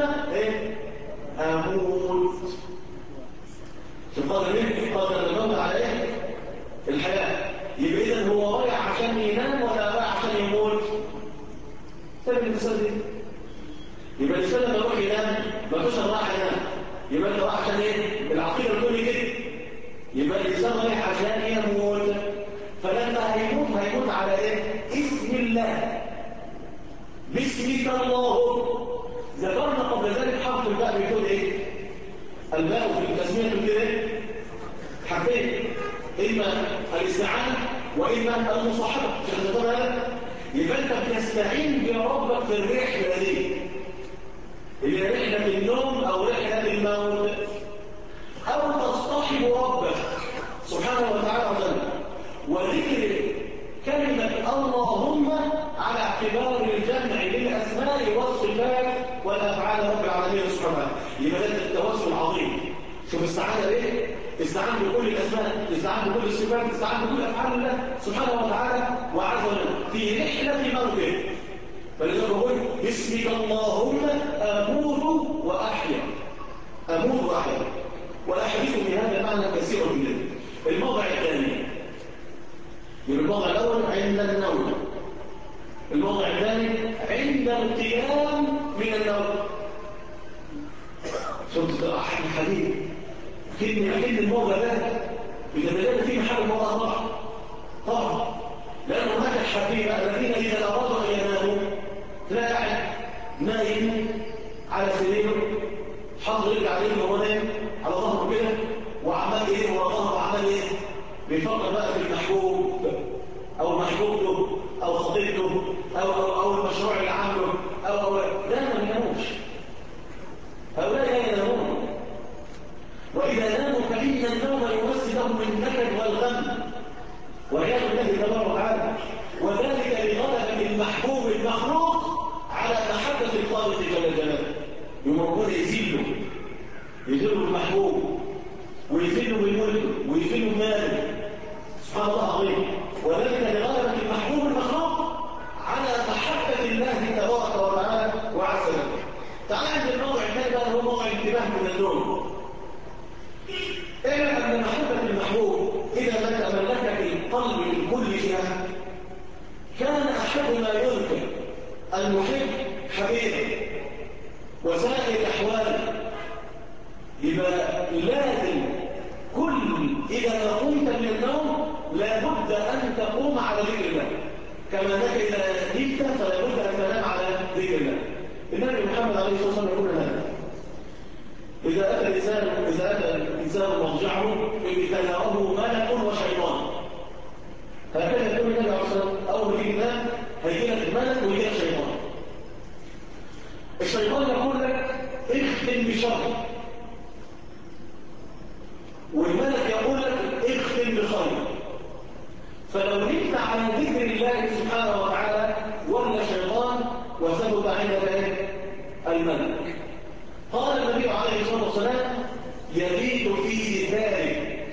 أموت. قادر الموت على إيه؟ الحياة. يبقى إذن هو رايح عشان ينام ولا رايح عشان يموت؟ سبب المثال دي. يبقى الإنسان لما يروح ينام ما فيش رايح ينام، يبقى أنت رايح عشان إيه؟ بالعقيدة الكلي كده. يبقى الإنسان رايح عشان يموت، فلما هيموت على إيه؟ اسم الله. باسمك اللهم. ذكرنا قبل ذلك حرف الباء بيكون إيه؟ الباء في التسمية كده حرفين، إما الاستعانة وإما المصاحبة. يبقى أنت بتستعين بربك في الرحلة دي، اللي رحلة النوم أو رحلة الموت، أو تصطحب ربك سبحانه وتعالى وذكر كلمة اللهم اعتبار الجمع للأسماء والصفات والأفعال رب العالمين سبحانه. يبقى ده التوسل العظيم. شوف استعان بايه؟ استعان بكل الاسماء، استعان بكل الصفات، استعان بكل افعال الله سبحانه وتعالى وعز وجل في رحله موته. فلذلك بقول باسمك اللهم اموت واحيا. اموت واحيا. والاحاديث في هذا المعنى كثيره جدا. الموضع الثاني، الموضع الاول عند النوم. الموضع الثاني عند القيام من النوم. شفت الحديث أكيد الموضع ده بتدلل فيه محل الموضع طبعا لأن هناك الحبيبة الذين إذا أرادوا أن يناموا لا يعني نايم على سريره حط رجل عليه وهو نايم على ظهره كده وعمال ايه ورا ظهره وعمال ايه بيفكر بقى في المحبوب او محبوبته او خطيبته او المشروع اللي عامله او لا ما يناموش. هؤلاء لا ينامون. وإذا ناموا فإن النوم يمثل لهم النكد والغم والعياذ بالله تبارك وتعالى. وذلك لغلبة المحبوب المخلوق على محبة الخالق جل جلاله. يمرون يذلوا المحبوب ويذلوا بالملك ويذلوا بماله سبحان الله العظيم. وذلك لغلبة المحبوب المخلوق على محبة الله تبارك وتعالى وعز وجل. تعال عند الموضع الثاني بقى هو موضع الانتباه من النوم. اعلم ان محبة المحبوب اذا ما تملكت القلب من كل جهة كان احب ما يذكر المحب حبيبه وسائر الاحوال. يبقى لازم اذا قمت من النوم لابد ان تقوم على ذكر الله كما انك اذا نمت فلا بد ان تنام على ذكر الله. النبي محمد عليه الصلاه والسلام يقول لنا إذا أتى الإنسان مرجعه ابتلاه ملك وشيطان. هكذا يقول النبي عليه الصلاة والسلام أول ما تيجي تنام هيجي لك الملك ويجي لك شيطان. الشيطان يقول لك اختم بشر والملك يقول لك اختم بخير. فلو نمت على ذكر الله سبحانه وتعالى ولا شيطان وثبت عندك الملك. قال النبي عليه الصلاة والسلام يبيت في ذلك.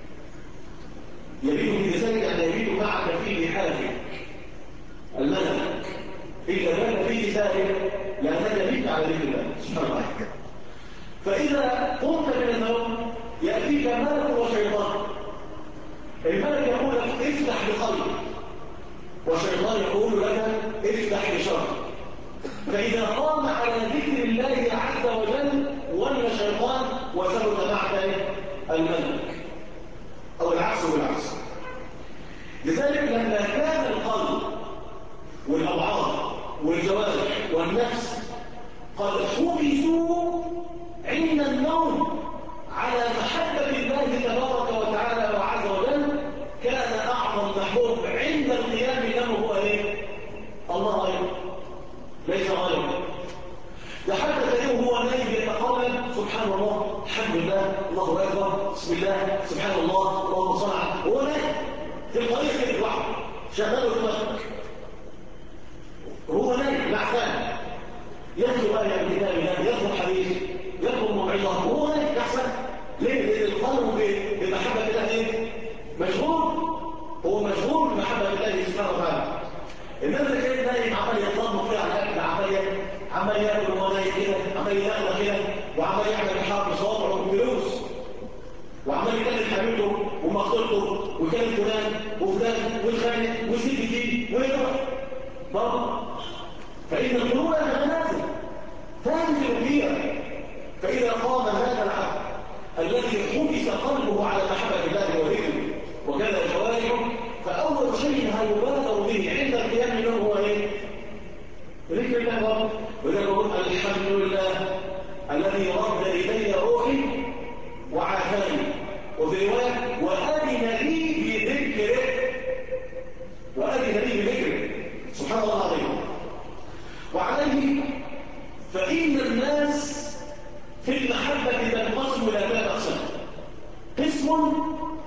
يبيت في ذلك يعني يبيت معك في لحافك الملك إذا بات في ذلك لأنك يبيت على ذكر الله سبحانه وتعالى. فإذا قمت من النوم يأتيك ملك وشيطان. الملك يقول لك افتح بخير والشيطان يقول لك افتح بشر. فإذا قام على ذكر الله عز وجل ولا شيطان وثبت معك الملك أو العكس بالعكس. لذلك لما كان القلب والأوعاض والجوارح والنفس قد حبسوا عند النوم على محبة الله تبارك وتعالى وعز وجل كان أعظم محبوب عند القيام له هو ايه؟ الله غيره ليس غيره. ده حتى تلاقيه هو نايم يتقلب سبحان الله الحمد لله الله اكبر بسم الله سبحان الله اللهم صل على هو نايم تلقائيا كده لوحده شغال دماغك هو نايم لعبان يطلب آية من كتاب الله يطلب حديث يطلب موعظة وهو نايم احسن. ليه؟ لأن القلب بمحبة الله ايه؟ مشغول. هو مشغول بمحبة الله سبحانه وتعالى. الناس اللي كان نايم عمال يطلب فيها على الاكل عمال ياكل وهو نايم كده عمال ياكل كده وعمال يعمل حرب صوابعه وفلوس وعمال يكلم حبيبته ومخطوبته ويكلم فلان وفلان ويتخانق ويسيب دي ويروح برضه. فإن القلوب تتنازل تنزل فيها. فإذا قام هذا العبد الذي حبس قلبه على محبة الله وذكره وكذا جوارحه فأول شيء هيبادر به عند القيام له هو ايه؟ ذكر الله. وإذا نقول الحمد لله الذي رد إلي روحي وعافاني. وفي رواية وأذن لي بذكره وأذن لي بذكره سبحان الله العظيم. وعليه فإن الناس في المحبة تنقسم إلى ثلاث أقسام. قسم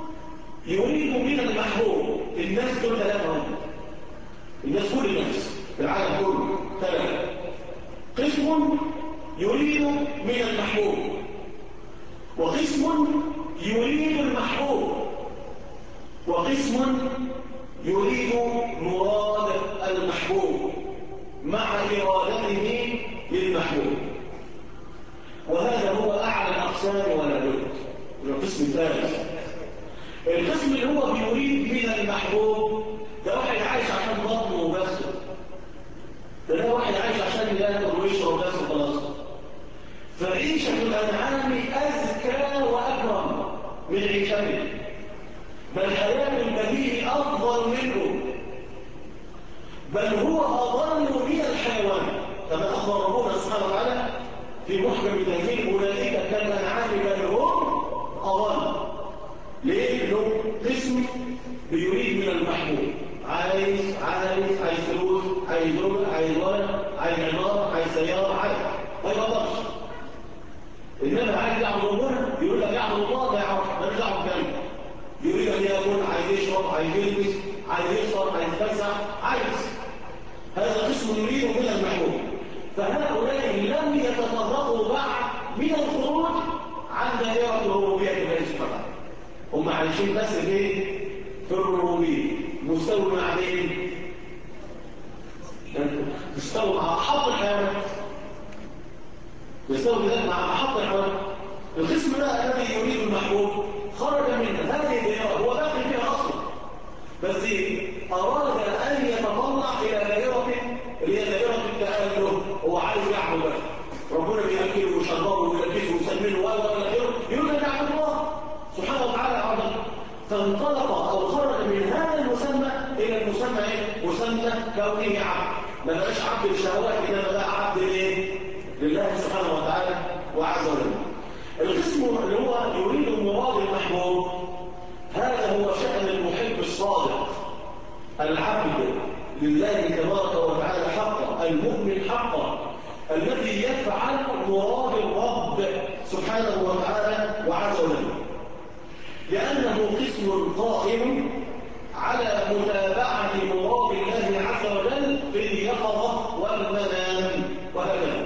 يريد من المحبوب الناس دول ثلاثة هم الناس كل الناس في العالم كله ثلاثة. قسم يريد من المحبوب، وقسم يريد المحبوب، وقسم يريد مراد المحبوب مع إرادته للمحبوب. وهذا هو أعلى الأقسام ولا بد. القسم الثالث، القسم اللي هو بيريد من المحبوب، ده واحد عايش عشان بطنه وبس، ده واحد عايش عشان ياكل ويشرب بس وخلاص. فعيشة الأنعام أزكى وأكرم من عيشته، بل حياة البهيم أفضل منه، بل هو أضل من الحيوان، كما أخبر ربنا سبحانه وتعالى في محكم تنزيل: أولئك كالأنعام بل هم أضل. ليه؟ له قسم بيريد من المحبوب، عايز فلوس، عايز زوجة، عايز ولد، عايز عمارة، عايز سيارة، ما يقدرش. إنما عايز يعبد ربنا، يقول لك يعبد الله، ما يعرفش، مالوش دعوة بكلام. يريد أن يأكل، عايز يشرب، عايز يلبس، عايز يسهر، عايز يتفسح، هذا قسم يريد من المحبوب. فهؤلاء لم يتطرقوا بعد من الخروج عن دائرة الربوبية الله سبحانه. هم عايشين بس في الربوبية، مستوى مع مين؟ مستوى مع أحط الحيوانات، مستوى ذلك مع أحط الحيوانات. القسم ده الذي يريد المحبوب خرج من هذه الدائرة، هو داخل فيها أصلا، بس أراد أن يتطلع إلى دائرة اللي هي دائرة التأله. هو عايز يعبد بس، ربنا بيأكله ويشربه ويلبسه ويسمنه يريد أن يعبد الله سبحانه وتعالى عبدا. فانطلق أو خرج من هذا المسمى إلى المسمى مسمى كونه عبد، ما بقاش عبد الشهوات، إنما بقى عبد لله سبحانه وتعالى وعز وجل. القسم اللي هو يريد مراد المحبوب، هذا هو شأن المحب الصادق، العبد لله تبارك وتعالى حقا، المؤمن حقا، الذي يفعل مراد الرب سبحانه وتعالى وعز وجل، لأنه قسم قائم على متابعة مراد الله عز وجل في اليقظة والمنام وهكذا.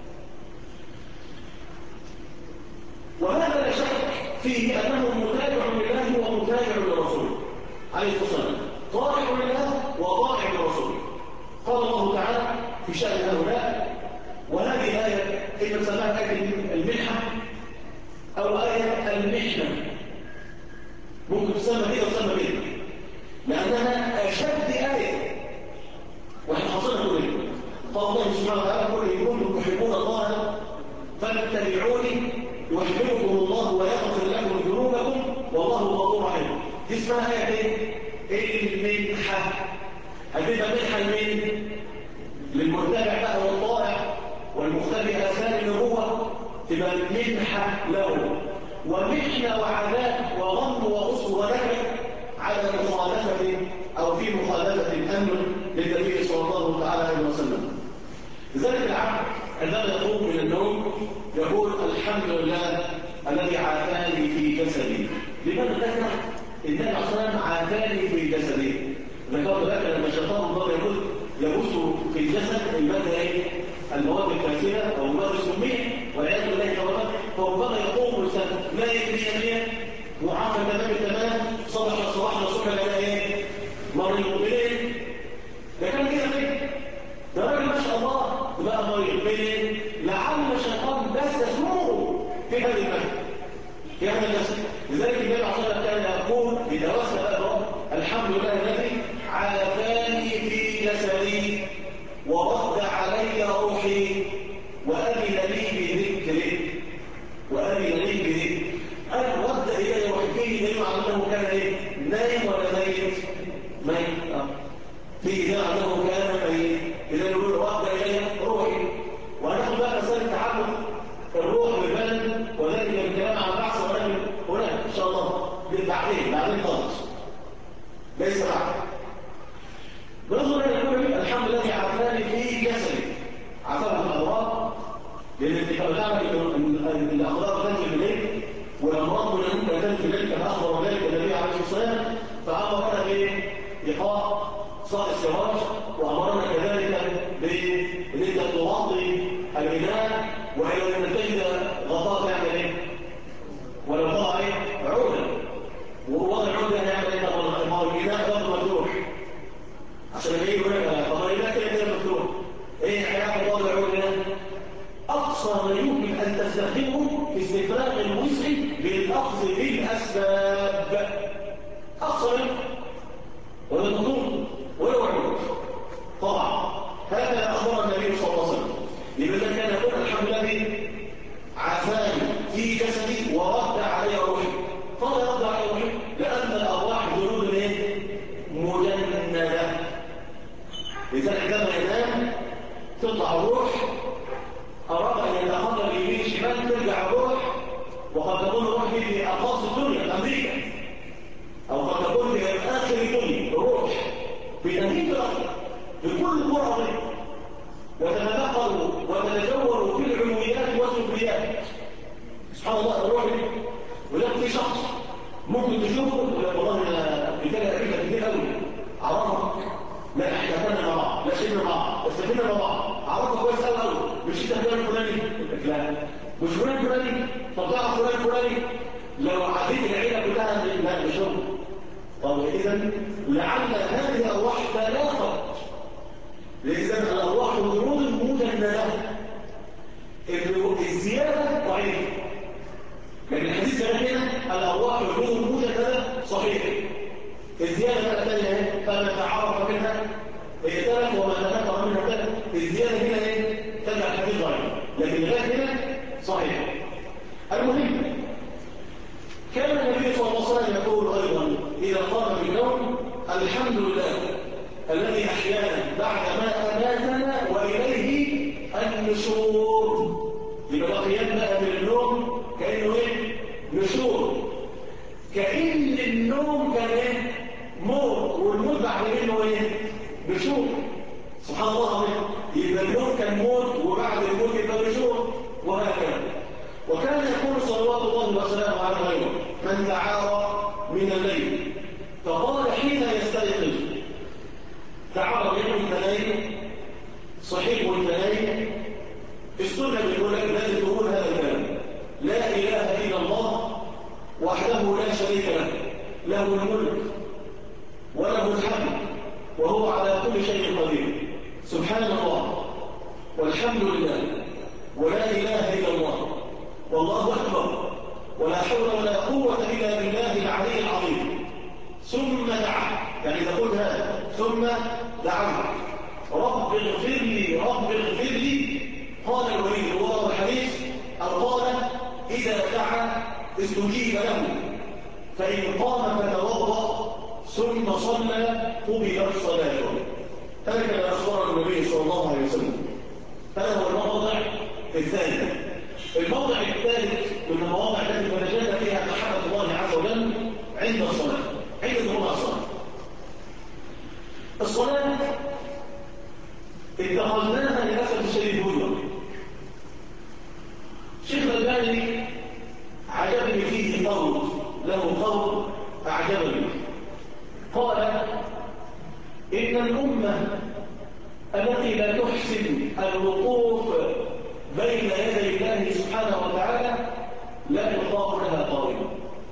وهذا لا شك فيه أنه متابع لله ومتابع لرسوله عليه الصلاة والسلام، طائع لله وطائع لرسوله. قال الله تعالى في شأن هؤلاء، وهذه آية إذا سمعت آية المنحة أو آية المحنة، ممكن تسمى كده وتسمى كده، لأنها أشد آية وإحنا حصلنا كلنا. قال الله سبحانه وتعالى: قل إن كنتم تحبون الله فاتبعوني يحببكم الله ويغفر لكم ذنوبكم والله غفور رحيم. دي اسمها ايه؟ المنحة. هتبقى منحة لمين؟ للمتبع بقى والطائع والمختبئ آثار النبوة، تبقى المنحة له، ومحنة وعذاب وغم وغصب ونكد على مخالفة أو في مخالفة الأمر للنبي صلى الله تعالى عليه وسلم. لذلك العبد عندما يقوم من النوم يقول: الحمد لله الذي عافاني في جسدي. لماذا ذكر النبي صلى الله عليه وسلم عافاني في جسدي؟ ذكرت لك لما الشيطان الله يبث في الجسد المادة المواد الفاسدة أو المواد السمية والعياذ بالله تعالى، فربما يقوم الإنسان لا يدري معافى تمام صباحنا الصبح لنا مريض بالليل، ده كان كده ده راجل ما شاء الله بقى مريض بالليل، لعل الشيطان بس سوء في هذه المادة في هذا الجسد. لذلك النبي عليه الصلاة والسلام كان يقول بدراسة الأدب: الحمد لله الذي عافاني في جسدي ورد علي روحي وأذن لي بذكره. أنا رد إلي روحي فيه دليل على أنه كان نايم ولا ميت؟ ميت. فيه دليل على أنه كان ميت، إذا نقول رد إلي روحي. وهناخد بقى مسألة تعلق الروح بالبدن وذلك بالكلام عن بعض ولكن هناك إن شاء الله بعدين خالص، ليس بعد. نظر إلى يقول الحمد لله عافاني في جسدي، عافاني الأمراض، لأن أنت تعلم أن الأمراض تنزل بالليل والأمراض من الممكن تنزل بالليل كما أخبر ذلك النبي عليه الصلاة والسلام، فأمرنا بإيقاع صاع السراج وأمرنا كذلك عشان لما يجي يقول لك على فضائلات كده كده مكتوب ايه علاقه فضائل العود هنا؟ اقصى ما يمكن ان تستخدمه في استفراغ الوسع بالاخذ بالاسباب. اقصى منه ولا تضر ولا وعود. طبعا هذا اخبر النبي صلى الله عليه وسلم. لماذا كان يقول الحمد لله عافاني في جسدي ورد علي روحي. قال رد علي روحي لان الارواح جنود مجنده. لذلك لما ينام تطلع الروح، اراد ان يتخطى اليمين شمال ترجع الروح، وقد تكون الروح في اقاصي الدنيا امريكا، او قد تكون في اخر الدنيا الروح في نهايه الارض بكل قرى وتتنقل وتتجول في العلويات والسفليات. سبحان الله الروح. ولكن في شخص ممكن تشوفه والله انا بتلاقي امريكا كتير قوي عرفها، لا احنا كنا مع بعض، لا شئنا مع بعض، استفدنا مع بعض، عرفها كويس قوي مش انت فلان الفلاني؟ لا مش فلان الفلاني. طب تعرف فلان الفلاني؟ لو عديت العيله كلها لا مش هو. طب اذا لعل هذه الارواح تلاقت. لإذن الأرواح جنود مجندة. الزيادة ضعيفة. لكن الحديث كمان هنا الأرواح جنود مجندة صحيح. الزيادة بقى الثانية فما تعرف منها تلف وما تنكر منها تلف. الزيادة هنا تجعل الحديث ضعيف. لكن الغاية هنا صحيح. المهم كان النبي صلى الله عليه وسلم يقول أيضا إذا قام بالنوم الحمد لله الذي أحيانا بعدما أماتنا وإليه النشور. يبقى قيام بقى من النوم كأنه نشور. كأن النوم كان موت، والموت بعد منه نشور. سبحان الله العظيم. يبقى النوم كان موت وبعد الموت يبقى نشور، وهكذا. وكان يقول صلوات الله وسلامه على غيره من تعارى من الليل فقال حين يستيقظ تعرض يوم الثنائي صحيح والثنائي السنة بتقول لك لازم تقول هذا الكلام لا إله إلا الله وحده لا شريك له له الملك وله الحمد وهو على كل شيء قدير سبحان الله والحمد لله ولا إله إلا الله والله أكبر ولا حول ولا قوة إلا بالله العلي العظيم. ثم دعا يعني تقول هذا ثم دعا رب اغفر لي رب اغفر لي. قال الوليد هو الحديث أو قال إذا دعا استجيب له فإن قام فتوضأ ثم صلى قبلت صلاته. هكذا أخبر النبي صلى الله عليه وسلم. هذا هو الموضع الثاني. الموضع الثالث من المواضع التي نتجادل فيها محبة الله عز وجل عند الصلاة عند دخول الصلاة. الصلاة اتخذناها للأسف الشديد هجرة. شيخ الألباني عجبني فيه قول له قول أعجبني. قال إن الأمة التي لا تحسن الوقوف بين يدي الله سبحانه وتعالى لا يطاق لها قائمة.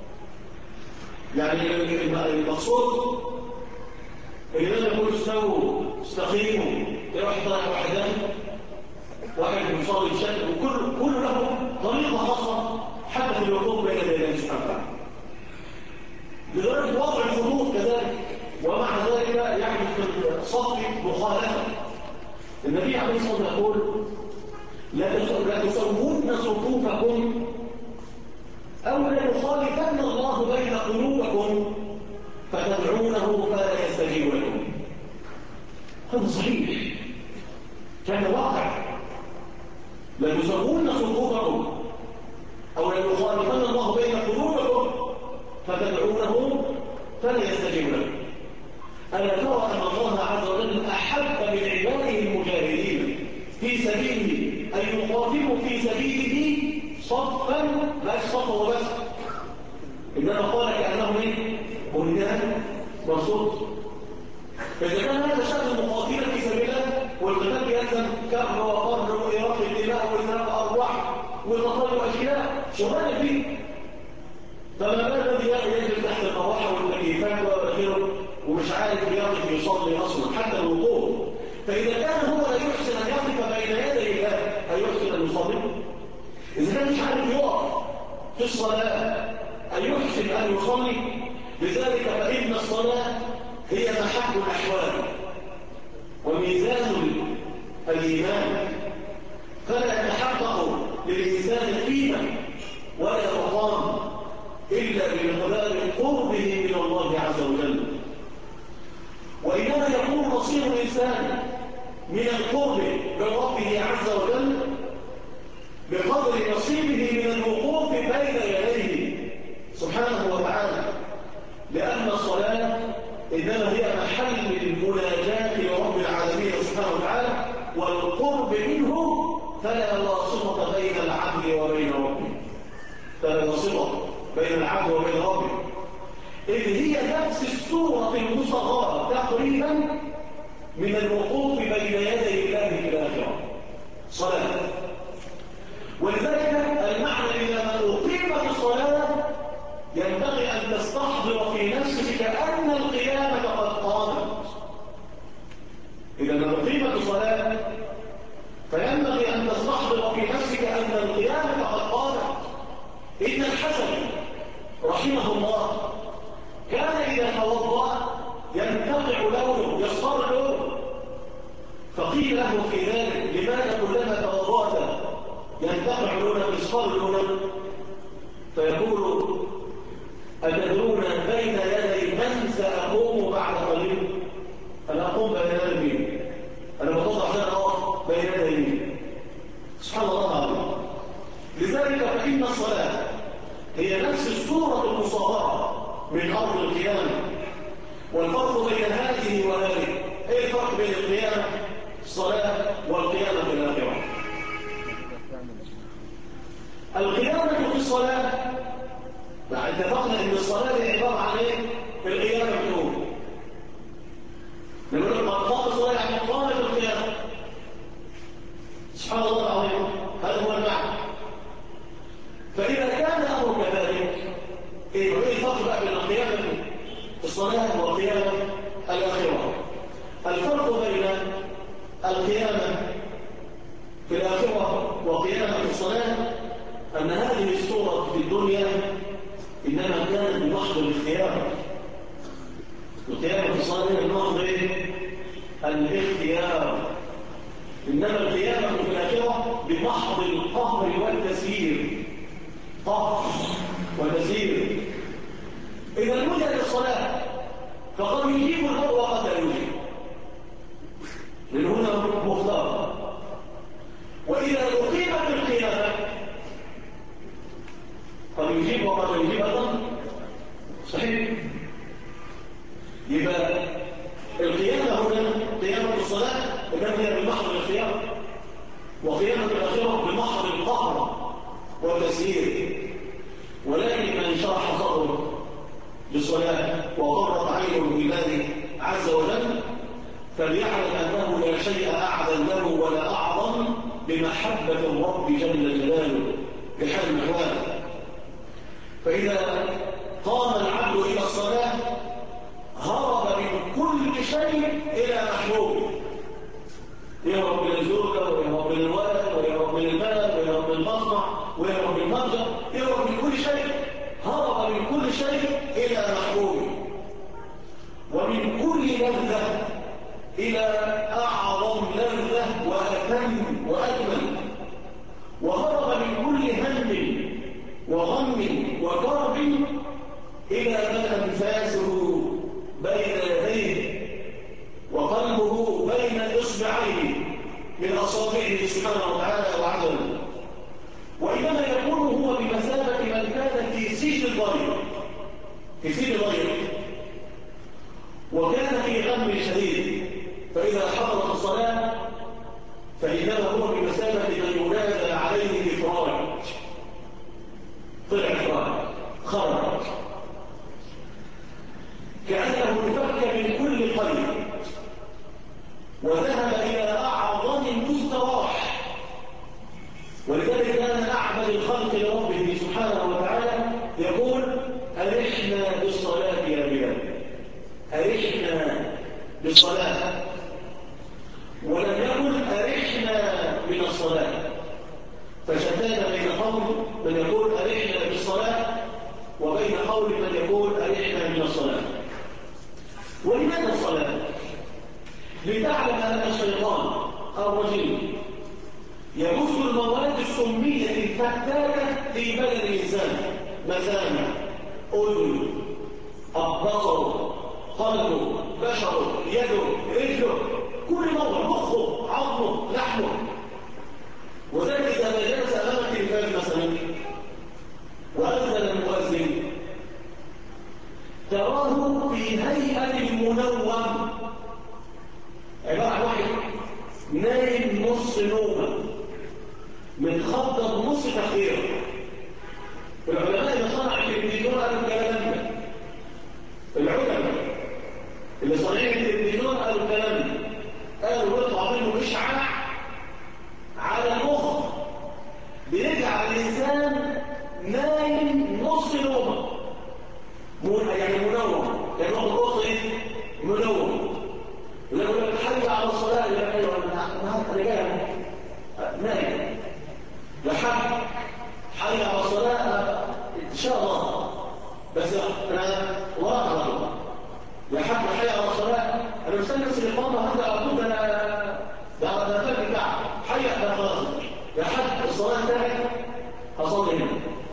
يعني المقصود اللي لازم يقول استووا استقيموا واحد طالع وحدان واحد مصلي بشكل وكل له طريقة خاصة حتى في الوقوف بين يدي الله سبحانه وتعالى. لذلك وضع الخطوط كذلك ومع ذلك يحدث في الصف مخالفة. النبي عليه الصلاة والسلام يقول لا تسوون صفوفكم أو لا يخالفن الله بين قلوبكم فتدعونه فلا يستجيب لكم. هذا صحيح كان واقع. لا تسوون صفوفكم أو لا يخالفن الله بين قلوبكم فتدعونه فلا يستجيب لكم. ألا ترى أن الله عز وجل أحب من عباده المجاهدين في سبيله أن يقاتلوا في سبيله صفا لا صفا وبس إنما قال كأنه بنيان مرصوص. فإذا كان هذا شأن المقاتلين في سبيل الله والقتال يلزم كفر وقهر وإراق الدماء وإنهاء أرواح وتطلع أشياء شغال فيه. فما بال الذي يجري تحت المروحة والتكييفات وغيره ومش عارف يقف يصلي أصلا حتى لو في الصلاة أن يحسن أن يصلي. لذلك فإن الصلاة هي محك الأحوال وميزان الإيمان، فلا يتحقق للإنسان قيمة ولا مقام إلا بمقدار قربه من الله عز وجل. وإنما يكون مصير الإنسان من القرب من ربه عز وجل بقدر نصيبه من الوقوف بين يديه سبحانه وتعالى، لأن الصلاة إنما هي محل المناجاة لرب العالمين سبحانه وتعالى والقرب منه، فلا واسطة بين العبد وبين ربه، فلا واسطة بين العبد وبين ربه، إذ هي نفس الصورة المصغرة تقريبا من الوقوف بين يدي الله في الآخرة صلاة. ولذلك المعنى إذا ما أقيمت الصلاة ينبغي أن تستحضر في نفسك أن القيامة قد قامت. إذا ما أقيمت الصلاة فينبغي أن تستحضر في نفسك أن القيامة قد قامت. إن الحسن رحمه الله كان إذا توضأ ينتقع لونه يصفر لونه، فقيل له في ذلك لماذا كلما توضأت ينتقع لونه يصفر لونه؟ فيقول أتدرون بين يدي من سأقوم بعد قليل؟ أنا أقوم بين يدي مين؟ أنا بتوضأ عشان أقف بين يدي مين؟ سبحان الله العظيم. لذلك فإن الصلاة هي نفس الصورة المصغرة من أرض القيامة. والفرق بين هذه وهذه، إيه الفرق بين القيامة الصلاة والقيامة في الآخرة؟ القيامة في الصلاة اتفقنا ان الصلاه دي عباره عن ايه؟ القيامه بتقول نقول لك مقام الصلاه يعني قامت القيامه. سبحان الله العظيم، هذا هو المعنى. فاذا كان الامر كذلك ايه الفرق بقى بين القيامه في الصلاه والقيامه الاخره؟ الفرق بين القيامه في الاخره وقيامه في الصلاه ان هذه الصوره في الدنيا إنما كانت بمحض الاختيار. القيامة في الصلاة بمحض الاختيار، إنما القيامة في الآخرة بمحض القهر والتسيير. قهر وتسيير. إذا وجدت الصلاة فقد يجيب المرء وقد لا يجيب، لأن هنا مختار. وإذا أقيمت القيامة قد يجيب وقد لا يجيب أيضا. صحيح؟ يبقى القيامة هنا قيامة الصلاة إنما هي بمحض الاختيار، وقيامة الآخرة بمحض القهر والتسيير. ولكن من شرح صدره بالصلاة وقرت عينه بالله عز وجل فليعلم أنه لا شيء أعظم له ولا أعظم بمحبة الرب جل جلاله بحال محواله. فإذا قام العبد إلى الصلاة هرب من كل شيء إلى محبوب، يهرب من الزوجة ويهرب من الولد ويهرب من المال ويهرب من المصنع ويهرب من المتجر، يهرب من كل شيء، هرب من كل شيء إلى محبوب، ومن كل لذة إلى أعظم لذة وأتم وأجمل، وهرب من كل هم وغم وكرب إلى من أنفاسه بين يديه وقلبه بين إصبعيه من أصابعه سبحانه وتعالى وعجل. وإنما يكون هو بمثابة من كان في سجن الضريق، في سجن الضريق وكان في غم شديد، فإذا حضرت الصلاة فإنما هو بمثابة من ينادى عليه إفراج، طلع إفراج خرج كأنه انفك من كل قلب وذهب إلى أعظم مستراح. ولذلك كان أعبد الخلق لربه سبحانه وتعالى يقول أرحنا بالصلاة يا بلال، أرحنا بالصلاة، ولم يقل أرحنا من الصلاة. فشتان بين قوم من يقول أرحنا بالصلاة فعل هذا الشيطان الرجيم يبث المواد السمية الفتاكة في بدن الإنسان، مسامع، أذن، البصر، قلبه، بشره، يده، رجله، كل موضع، مخه، عظمه، لحمه. وذلك إذا ما جلس أمام التلفاز مثلا وأذن المؤذن تراه في هيئة منوم، عبارة عن واحد نايم نص نومه متخطط نص تخيير. العلماء اللي صنعوا التلفزيون قالوا الكلام ده، العلماء اللي صنعوا التلفزيون قالوا الكلام ده، قالوا بيطلع منه إشعاع على المخ بيجعل الإنسان نايم نص نومه، يعني منوم، يعني واخد نص ايه؟ منوم. ولو حي على الصلاة يبقى ايوه انا جاي نايم لحد حي على الصلاة ان شاء الله، بس انا وراك على طول لحد حي على الصلاة انا مستني بس الاقامة هبدا على طول، ده فاكر بتاع حي ده خلاص لحد الصلاة انتهت هصلي هنا.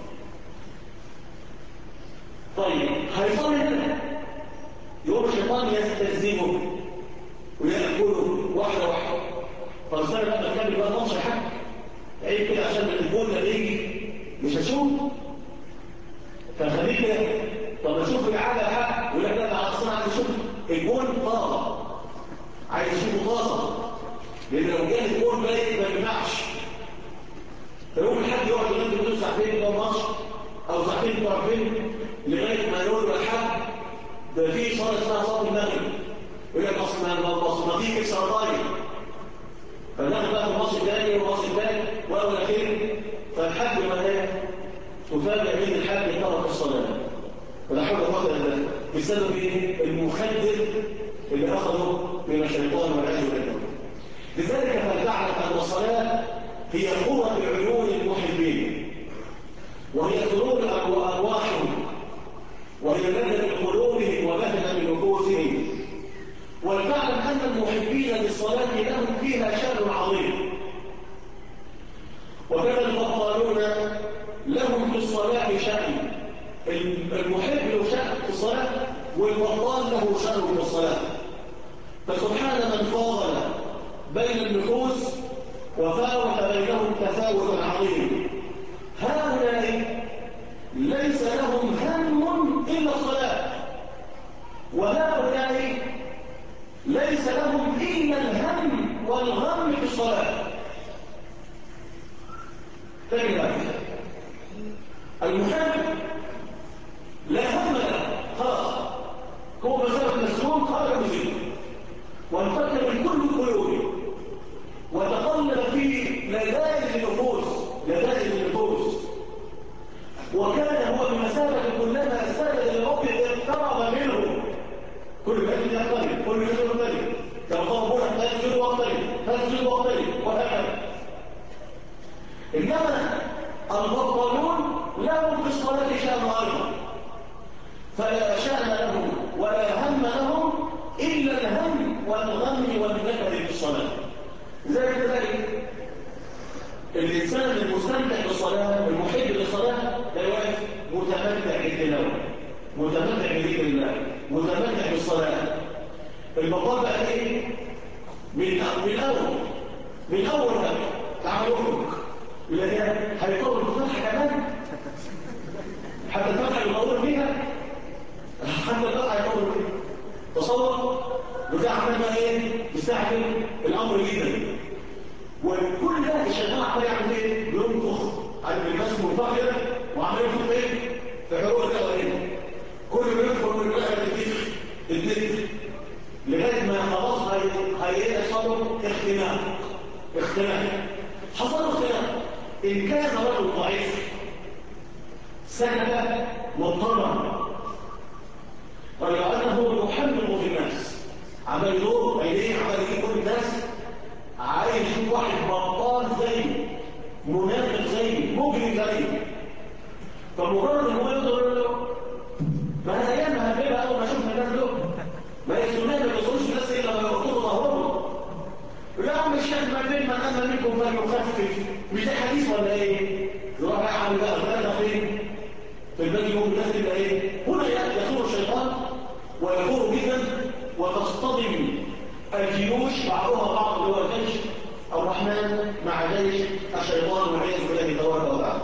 طيب هيصلي هنا يوم الشيطان يستلزمه ويأكله واحدة واحدة. فالرسالة لما تكمل بقى الماتش حاجة عيب كده عشان الجول ده بيجي مش هشوف، فخليك كده. طب اشوف العادة حاجة يقول لك لا ده على الصنع عايز اشوف الجول طازة، عايز اشوفه طازة، لان لو كان الجول بايت ما ينفعش. فيقوم الحد يقعد يغني يقول ساعتين بتوع الماتش او ساعتين بتوع الفيلم لغايه ما يقول له الحد ده في صلاه اسمها صلاه المغرب، يقول لك اصل ما فيش سرطاني، فناخد بقى في الماتش الثاني والماتش الثاني واول اخير، فالحد ما ايه تفاجئ ان الحد ترك الصلاه ولا حول ولا قوه الا بالله بسبب ايه؟ المخدر اللي اخذه من الشيطان والعياذ بالله. لذلك فلتعلم ان الصلاه هي قوه عيون المحبين، وهي سرور ارواحهم، وهي لذة قلوبهم وبهجة نفوسهم. ولتعلم أن المحبين للصلاة لهم فيها شأن عظيم، وكان البطالون لهم في الصلاة شأن. المحب له شأن في الصلاة والبطال له شأن في الصلاة. فسبحان من فاضل بين النفوس وفاوت بينهم تفاوتا عظيما. هؤلاء ليس لهم هم إلا الصلاة، وهؤلاء ليس لهم إلا الهم والغم في الصلاة. تجد المحب لا هم له، خلاص هو مسافة مسلوم خرج مسلم وانفكر من كل قلوبه وتقلب في لذائذ النفوس، وكان هو بمثابة كلما سجد لربه اقترب منه، كل ما يجب يقترب، كل ما يجب يقترب، كالقربون فيسجد واقترب وهكذا. إنما البطالون لهم في الصلاة شأن أيضا، فلا شأن لهم ولا هم لهم إلا الهم والغم والنكد في الصلاة. ذلك الإنسان المستمتع بالصلاة المحب للصلاة لا واقف متمتع بالتلاوة، متمتع بذكر الله، متمتع بالصلاة. البطال بقى ايه؟ من أول تعالوا يخرج اللي هيطور الفتحة كمان حتى الفتحة يطور فيها، حتى الفتحة يطور فيها. تصور بتاع عملنا ايه؟ يستعجل الأمر جدا، وكل ده الشيطان عمال يعمل ايه؟ بينفخ على الناس منفخره وعمال ينفخ ايه؟ في حروق الكوارث. كل ما يدخل من الوقت الدنيا لغايه ما خلاص هيحصل اختلاف. حصل اختلاف. ان كان رجل ضعيف سكت مضطرا ولو انه يحمل في الناس، عمال يدور عينيه، عمال يجيب كل الناس عايز يشوف واحد بطال زيه، منافق زيه، مجرم زيه. فمجرد ان هو يقدر له ما انا ايام هبقى اول ما اشوف الناس دول ما يسمعنا ما يوصلوش الناس الا لما يقطعوا ظهرهم عم الشيخ ما بين من أما منكم فليخفف، مش ده حديث ولا إيه؟ يروح يا عم بقى ثلاثة فين؟ في البدء يوم الناس تبقى إيه؟ هنا يثور الشيطان ويثور جدا وتصطدم الجيوش بعضها بعض اللي هو جيش الرحمن مع جيش الشيطان والعياذ بالله تبارك وتعالى.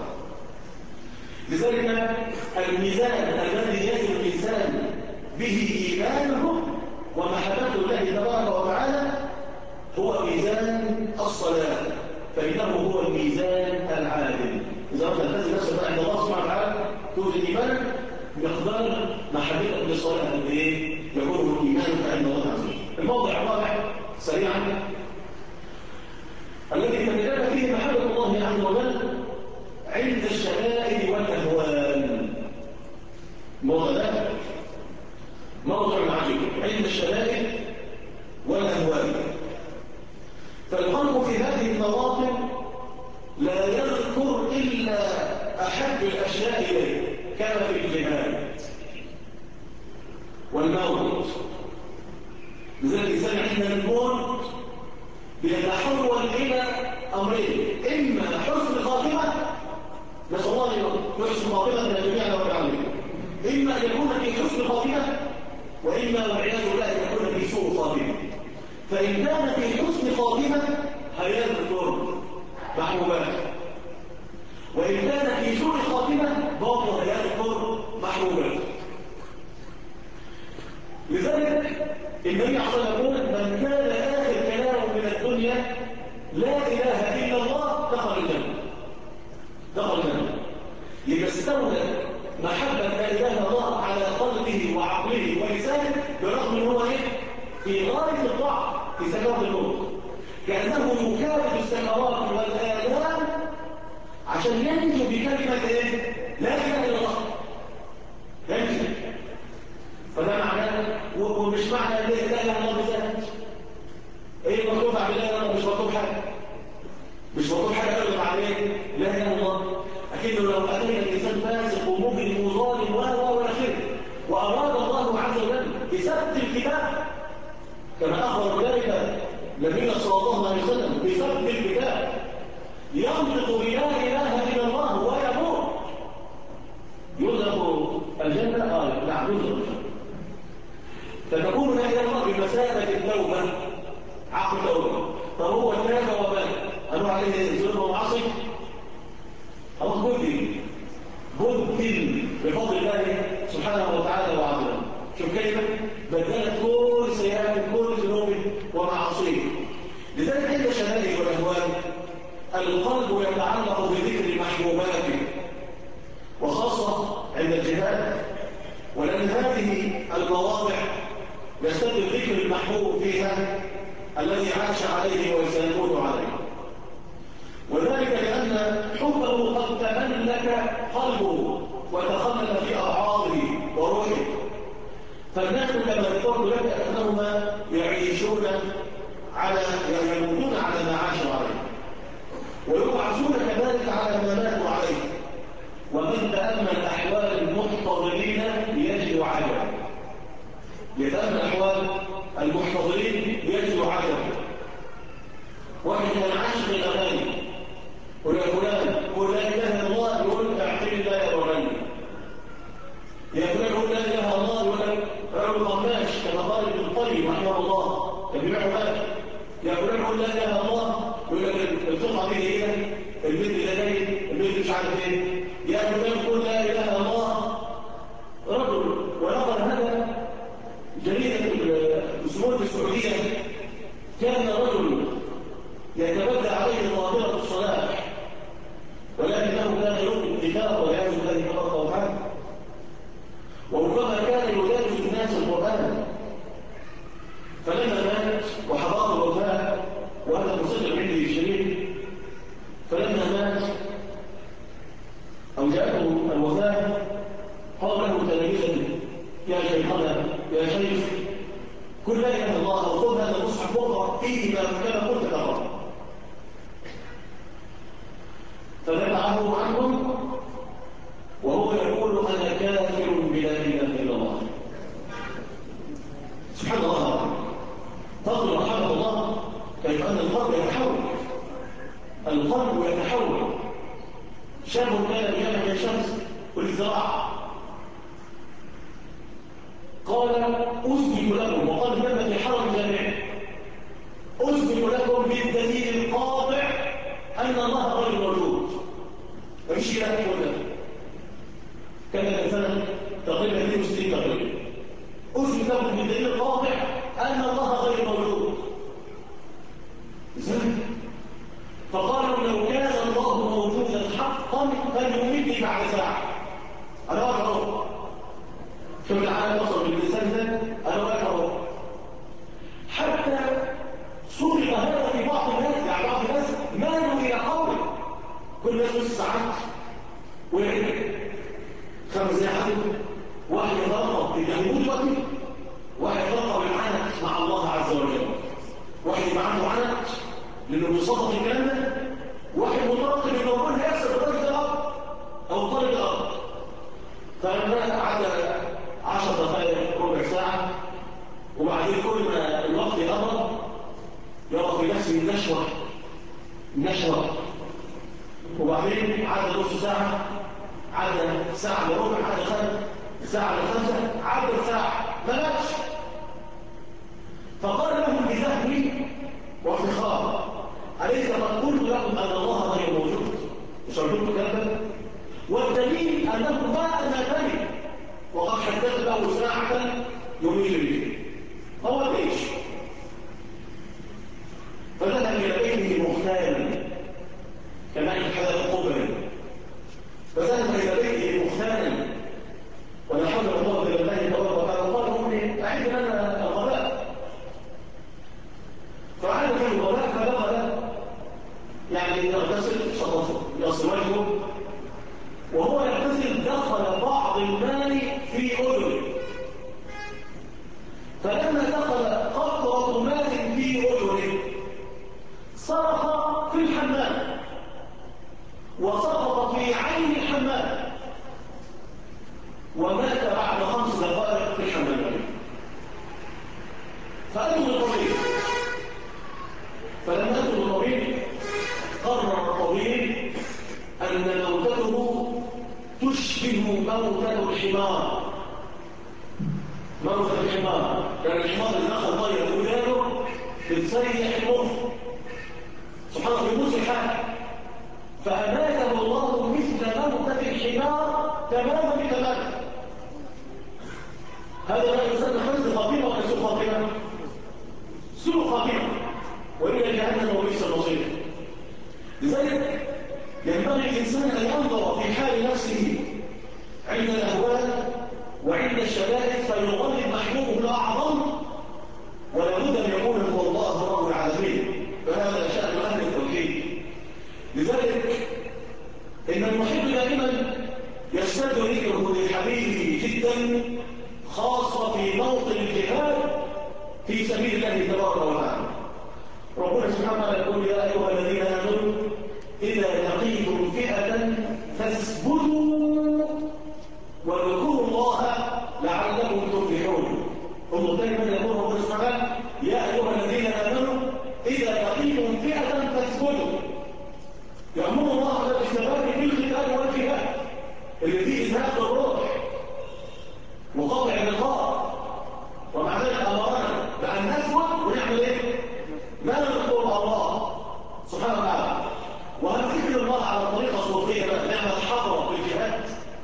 لذلك الميزان الذي يزن الإنسان به إيمانه ومحبته الله تبارك وتعالى هو ميزان الصلاة، فإنه هو الميزان العادل. إذا أردت أن تزن نفسك عند الله سبحانه وتعالى توجد إيمانك مقدار محبتك للصلاة قد إيه يكون إيمانك عند الله عز وجل. الموضع الرابع سريعا الذي تتجلى فيه محبة الله عز وجل عند الشدائد والأهوال. الموضع ده موضع عجيب عند الشدائد والأهوال. فالقلب في هذه المواطن لا يذكر إلا أحب الأشياء إليه كما في الجهاد والموت. لذلك الإنسان عند الموت بيتحول إلى أمرين: إما حسن خاتمة، نسأل الله يحسن خاتمة جميعا رب العالمين، إما أن يكون في حسن خاتمة، وإما والعياذ بالله أن يكون في سوء خاتمة. فإن كان في حسن خاتمة هيذكر محبوبات، وإن كان في سوء خاتمة برضه هيذكر محبوبات. لذلك النبي عليه الصلاة والسلام يقول: من كان آخر كلامه من الدنيا لا إله إلا الله دخل الجنة. دخل الجنة. يبقى استولى محبة لا إله إلا الله على قلبه وعقله ولسانه، برغم ان هو في غاية الضعف في سكرات الموت، كأنه يكابد السكرات والآلام عشان ينجو بكلمة لا إله إلا الله. ينجو. فده معناه، ومش معنى لا إله إلا الله بذات. ايه مطلوب عن لا إله إلا الله؟ مش مطلوب حاجة. مش مطلوب حاجة أبدا عن لا إله إلا الله. أكيد لو أتينا الإنسان فاسق ومجرم وظالم ولا خير، وأراد الله عز وجل بسبب الكتاب كما أخبر ذلك نبينا صلى الله عليه وسلم بسبب الكتاب ينطق بلا إله إلا الله ويموت، يرزق الجنة؟ نعم يرزق الجنة. فتكون لا إله إلا الله بمثابة التوبة، عقل التوبة. طب هو تاب ومات، قالوا عليه ظلم ومعصي؟ خلاص بدل بفضل الله سبحانه وتعالى وعظمه. شوف كلمة بدلت كل سيئات كل ذنوب ومعاصيه. لذلك عند الشدائد والأهوال القلب يتعلق بذكر محبوباته، وخاصة عند الجهاد، ولأن هذه المواضع يستد ذكر المحبوب فيها الذي عاش عليه وسيموت عليه. وذلك لأن حبه قد تملك قلبه وتخلل في أعراضه وروحه. فالناس كما ذكرت لك أنهم يعيشون يموتون على ما عاشوا عليه، ويبعثون كذلك على ما ماتوا عليه. ومن تأمل أحوال المحتضرين يجد عجبا. يتأمل أحوال المحتضرين يجد عجبا. واحد كان عاشق الأغاني، قل يا فلان قل لا إله إلا الله، يقول اعطيني الله يا رغني. يا فلان قل لا إله إلا الله، يقول لك رجل قماش كما قال ابن القيم رحمه الله يبيعه مال. يا فلان قل لا إله إلا الله، يقول لك القطعة دي ايه؟ البيت ده جاي، البيت مش عارف ايه. يا فلان قل لا إله إلا الله. رجل ونظر هذا جريدة الأسبوع السعودية، كان رجل يتبدى عليه ظاهرة الصلاح، ولكنه كان يلقي الكتاب والعياذ بالله تبارك وتعالى، وربما كان يدارس الناس القرآن. فلما مات وحضر الوفاة، وهذا مسجل عندي الشريف، فلما مات أو جاءته الوفاة قال له تلاميذه: يا شيخنا يا شيخ قل لا إله إلا الله، أو خذ هذا المصحف واقرأ فيه ما كما قلت تقرأ. فنبعه عنهم وهو يقول: أنا كافر بلا إله إلا الله. سبحان الله. فضل رحمة الله كيف أن القلب يتحول، القلب يتحول. شاب كان يعمل الشمس والزراعة قال أثبت لكم، وقال ثبت في حرم جامع، أثبت لكم بالدليل القاطع أن الله غير موجود. مفيش كلام ولا كان الإنسان تقريبا 62 تقريبا. أثبت لكم بالدليل القاطع أن الله غير موجود. إزاي؟ فقالوا لو كان الله موجودا حقا فليميتني بعد ساعة. أنا واقف أهو. شوف العالم وصل باللسان ده، أنا واقف أهو. حتى صرف هذا في بعض الناس، يعني بعض الناس مالوا إلى قوله كل الناس نص ساعات ويعني 5 دقايق واحد يترقب يموت وقته، واحد يترقب العنت مع الله عز وجل، واحد يبقى عنده عنت لأنه بيصدق الكلام ده، واحد مترقب إنه يقول هيحصل بطريق الأرض أو طريق الأرض. فلما عدى 10 دقائق ربع ساعة وبعدين كل ما الوقت يقرب يرى في نفسه النشوة، وبعدين عدى نص ساعة، عدى ساعة وربع، عدى ساعة ل5، عدى ساعة ما ماتش. فقال لهم بذهبي وافتخار أليس قد قلت لكم أن الله غير موجود؟ مش قلت لكم كذا؟ والدليل أنه ما أماتني وقد حدثت له ساعة يميل به. هو ليش؟ فذهب إلى بيته مختالا كما حدث قبلا، فذهب إلى بيته مختالا ولا حول ولا قوة إلا بالله تبارك وتعالى. قال أمي أعد لنا الغداء، فعاد في الغداء فدخل يعني يغتسل شطفه يغسل وجهه، وهو يغتسل دخل بعض الماء في أذنه، فلما دخل قطرة ماء في أذنه صرخ في الحمام وسقط في عين الحمام ومات بعد 5 دقائق في الحمام. فأتوا للطبيب، فلما أتوا للطبيب قرر الطبيب أن موتته تشبه موتة الحمار. موتة الحمار لأن الحمار اللي دخل مية في ودانه بتسيح المخ سبحان الله بيموت الحال، فأماته الله مثل موتة الحمار تماما بتماما. هذا ما يسمى حسن خاتمة ولا سوء خاتمة؟ سوء خاتمة، وإلا جهنم وبئس المصير. لذلك ينبغي الإنسان أن ينظر في حال نفسه عند الأهوال وعند الشدائد فيغلب محبوبه الأعظم، ولا بد أن يكون هو الله رب العالمين، فهذا شأن أهل التوحيد. لذلك إن المحب دائما يشتد ذكره لحبيبه جدا، خاصة في موطن الجهاد في سبيل الله تبارك وتعالى. ربنا سبحانه وتعالى يقول يا أيها الذين آمنوا إذا لقيتم فئة فاثبتوا واذكروا الله لعلكم تفلحون. انظر دائما يقول ربنا سبحانه وتعالى يا أيها الذين آمنوا إذا لقيتم فئة فاثبتوا. يأمر الله بالثبات بالقتال والجهاد اللي فيه إزهاق الروح وقطع اللقاء، ومع ذلك أمرنا بأن نثبت ونعمل إيه؟ ما نذكر الله سبحانه وتعالى. وهل ذكر الله على طريقة صوفية بقى نعمل حضرة في الجهاد؟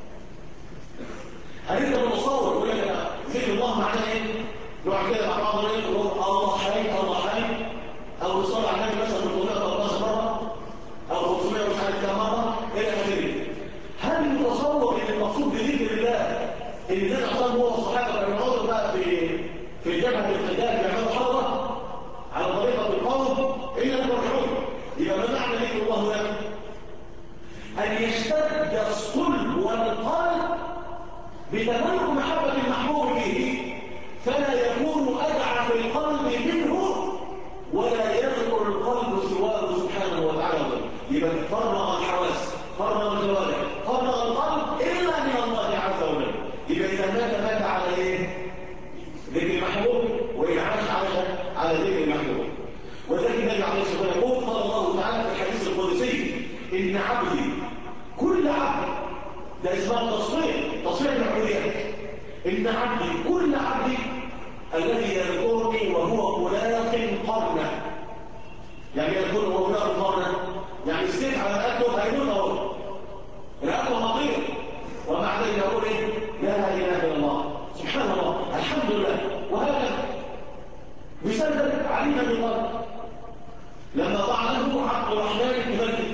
هل أنت متصور يقول لك ذكر الله معناه إيه؟ نوع كده مع بعض يقول الله حي الله حي، أو يصلي على النبي مثلا 313 مرة أو 500 مش عارف كم مرة إلى آخره. هل يتصور إن المقصود بذكر الله إن النبي صلى الله عليه وسلم هو الصحابة كانوا يقعدوا بقى في جبهة القتال بيعملوا حضرة على طريقة القوم إلا المرحوم؟ يبقى ما معنى ذكر الله له؟ أن يشتد الصلب والقلب بتملك محبة المحبوب به، فلا يكون أدعى في القلب منه ولا يذكر القلب سواه سبحانه وتعالى. يبقى فرغ الحواس، فرغ الجوارح، فرغ القلب إلا من الله عز وجل. يبقى إذا مات على إيه؟ ذكر المحبوب، وإن عاش على ذكر المحبوب. وذلك النبي عليه الصلاة والسلام يقول قال الله تعالى في الحديث القدسي إن عبدي كل عبد، ده اسمها تصفية العبوديات، إن عبدي كل عبدي الذي يذكرني وهو ملاق قرنه. يعني يذكرني وهو ملاق قرنه، يعني السيف على رقبته هيموت اهو، رقبته هتطير، ومع ذلك يقول ايه؟ لا اله الا الله، سبحان الله، الحمد لله، وهكذا. بسبب علي بن ابي طالب لما طعنه عبد الرحمن بن مهدي،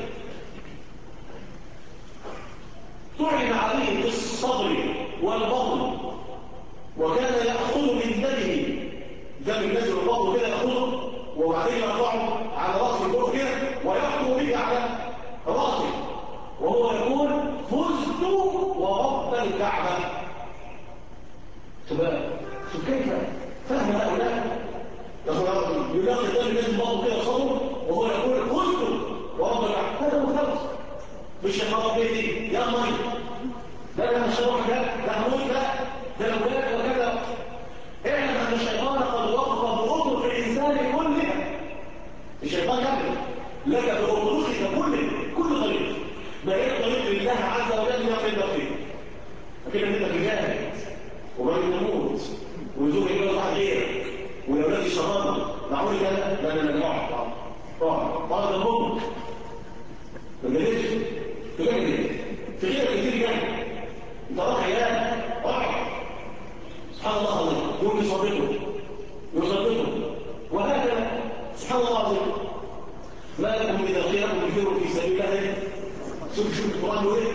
طعن عليه في الصدر والبطن، وكان يأخذ من دم الناس والبطن كده يأخذه، وبعدين يرفعه على رأسه فوق كده ويحكم به على رأسه، وهو يقول فزت ورب الكعبة. شوف كيف فهم هؤلاء يلاقي دم الناس والبطن كده صدره وهو يقول فزت ورب الكعبة. هذا مخلص، مش يخرب بيتي يا مريض، لا ده مش هروح، ده هموت، ده لو جاء وكذا. اعلم ان الشيطان قد وقف بأطرق الانسان كلها. الشيطان يعمل لك بأطرقك كل طريق، ما هي طريق لله عز وجل يقف فيه. لكن انت تجاهد وبعدين تموت ويزور الى الله غيرك والاولاد يشربوا معقول كده؟ لا اقعد الموت ما تجيش تجاهد في غيرك كتير جدا. انت راح عيال اقعد، سبحان الله العظيم، يوم يصدقه وهكذا. سبحان الله العظيم، ما لكم اذا قيل لكم انفروا في سبيل الله، شوف القران يقول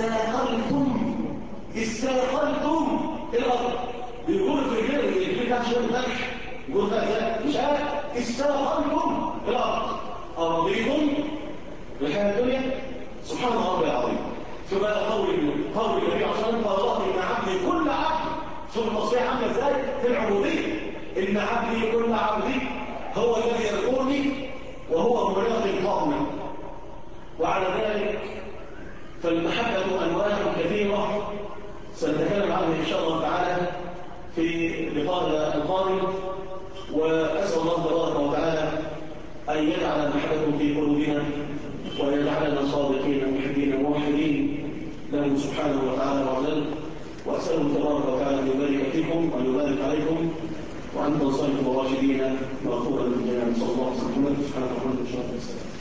استاقلتم الارض، بيقول في الجيل كان شويه ملح، يقول لا مش عارف، استاقلتم الارض ارضيتم بالحياه الدنيا. سبحان الله العظيم. شوف بقى قول النبي عليه الصلاه والسلام قال الله ان عبدي كل عبد، شوف التصريح عامله ازاي في العبوديه، ان عبدي كل عبدي هو الذي يذكرني وهو ملاق قومه. وعلى ذلك فالمحبه انواع كثيره سنتكلم عنها ان شاء الله تعالى في لقائنا القادم، واسال الله تبارك وتعالى ان يجعل محبته في قلوبنا ويجعلنا صادقين محبين موحدين له سبحانه وتعالى وجل. واساله تبارك وتعالى ان يبارك فيكم وان يبارك عليكم وان تنصرفوا راشدين مغفورا للجميع. صلى الله عليه وسلم. سبحانه وتعالى.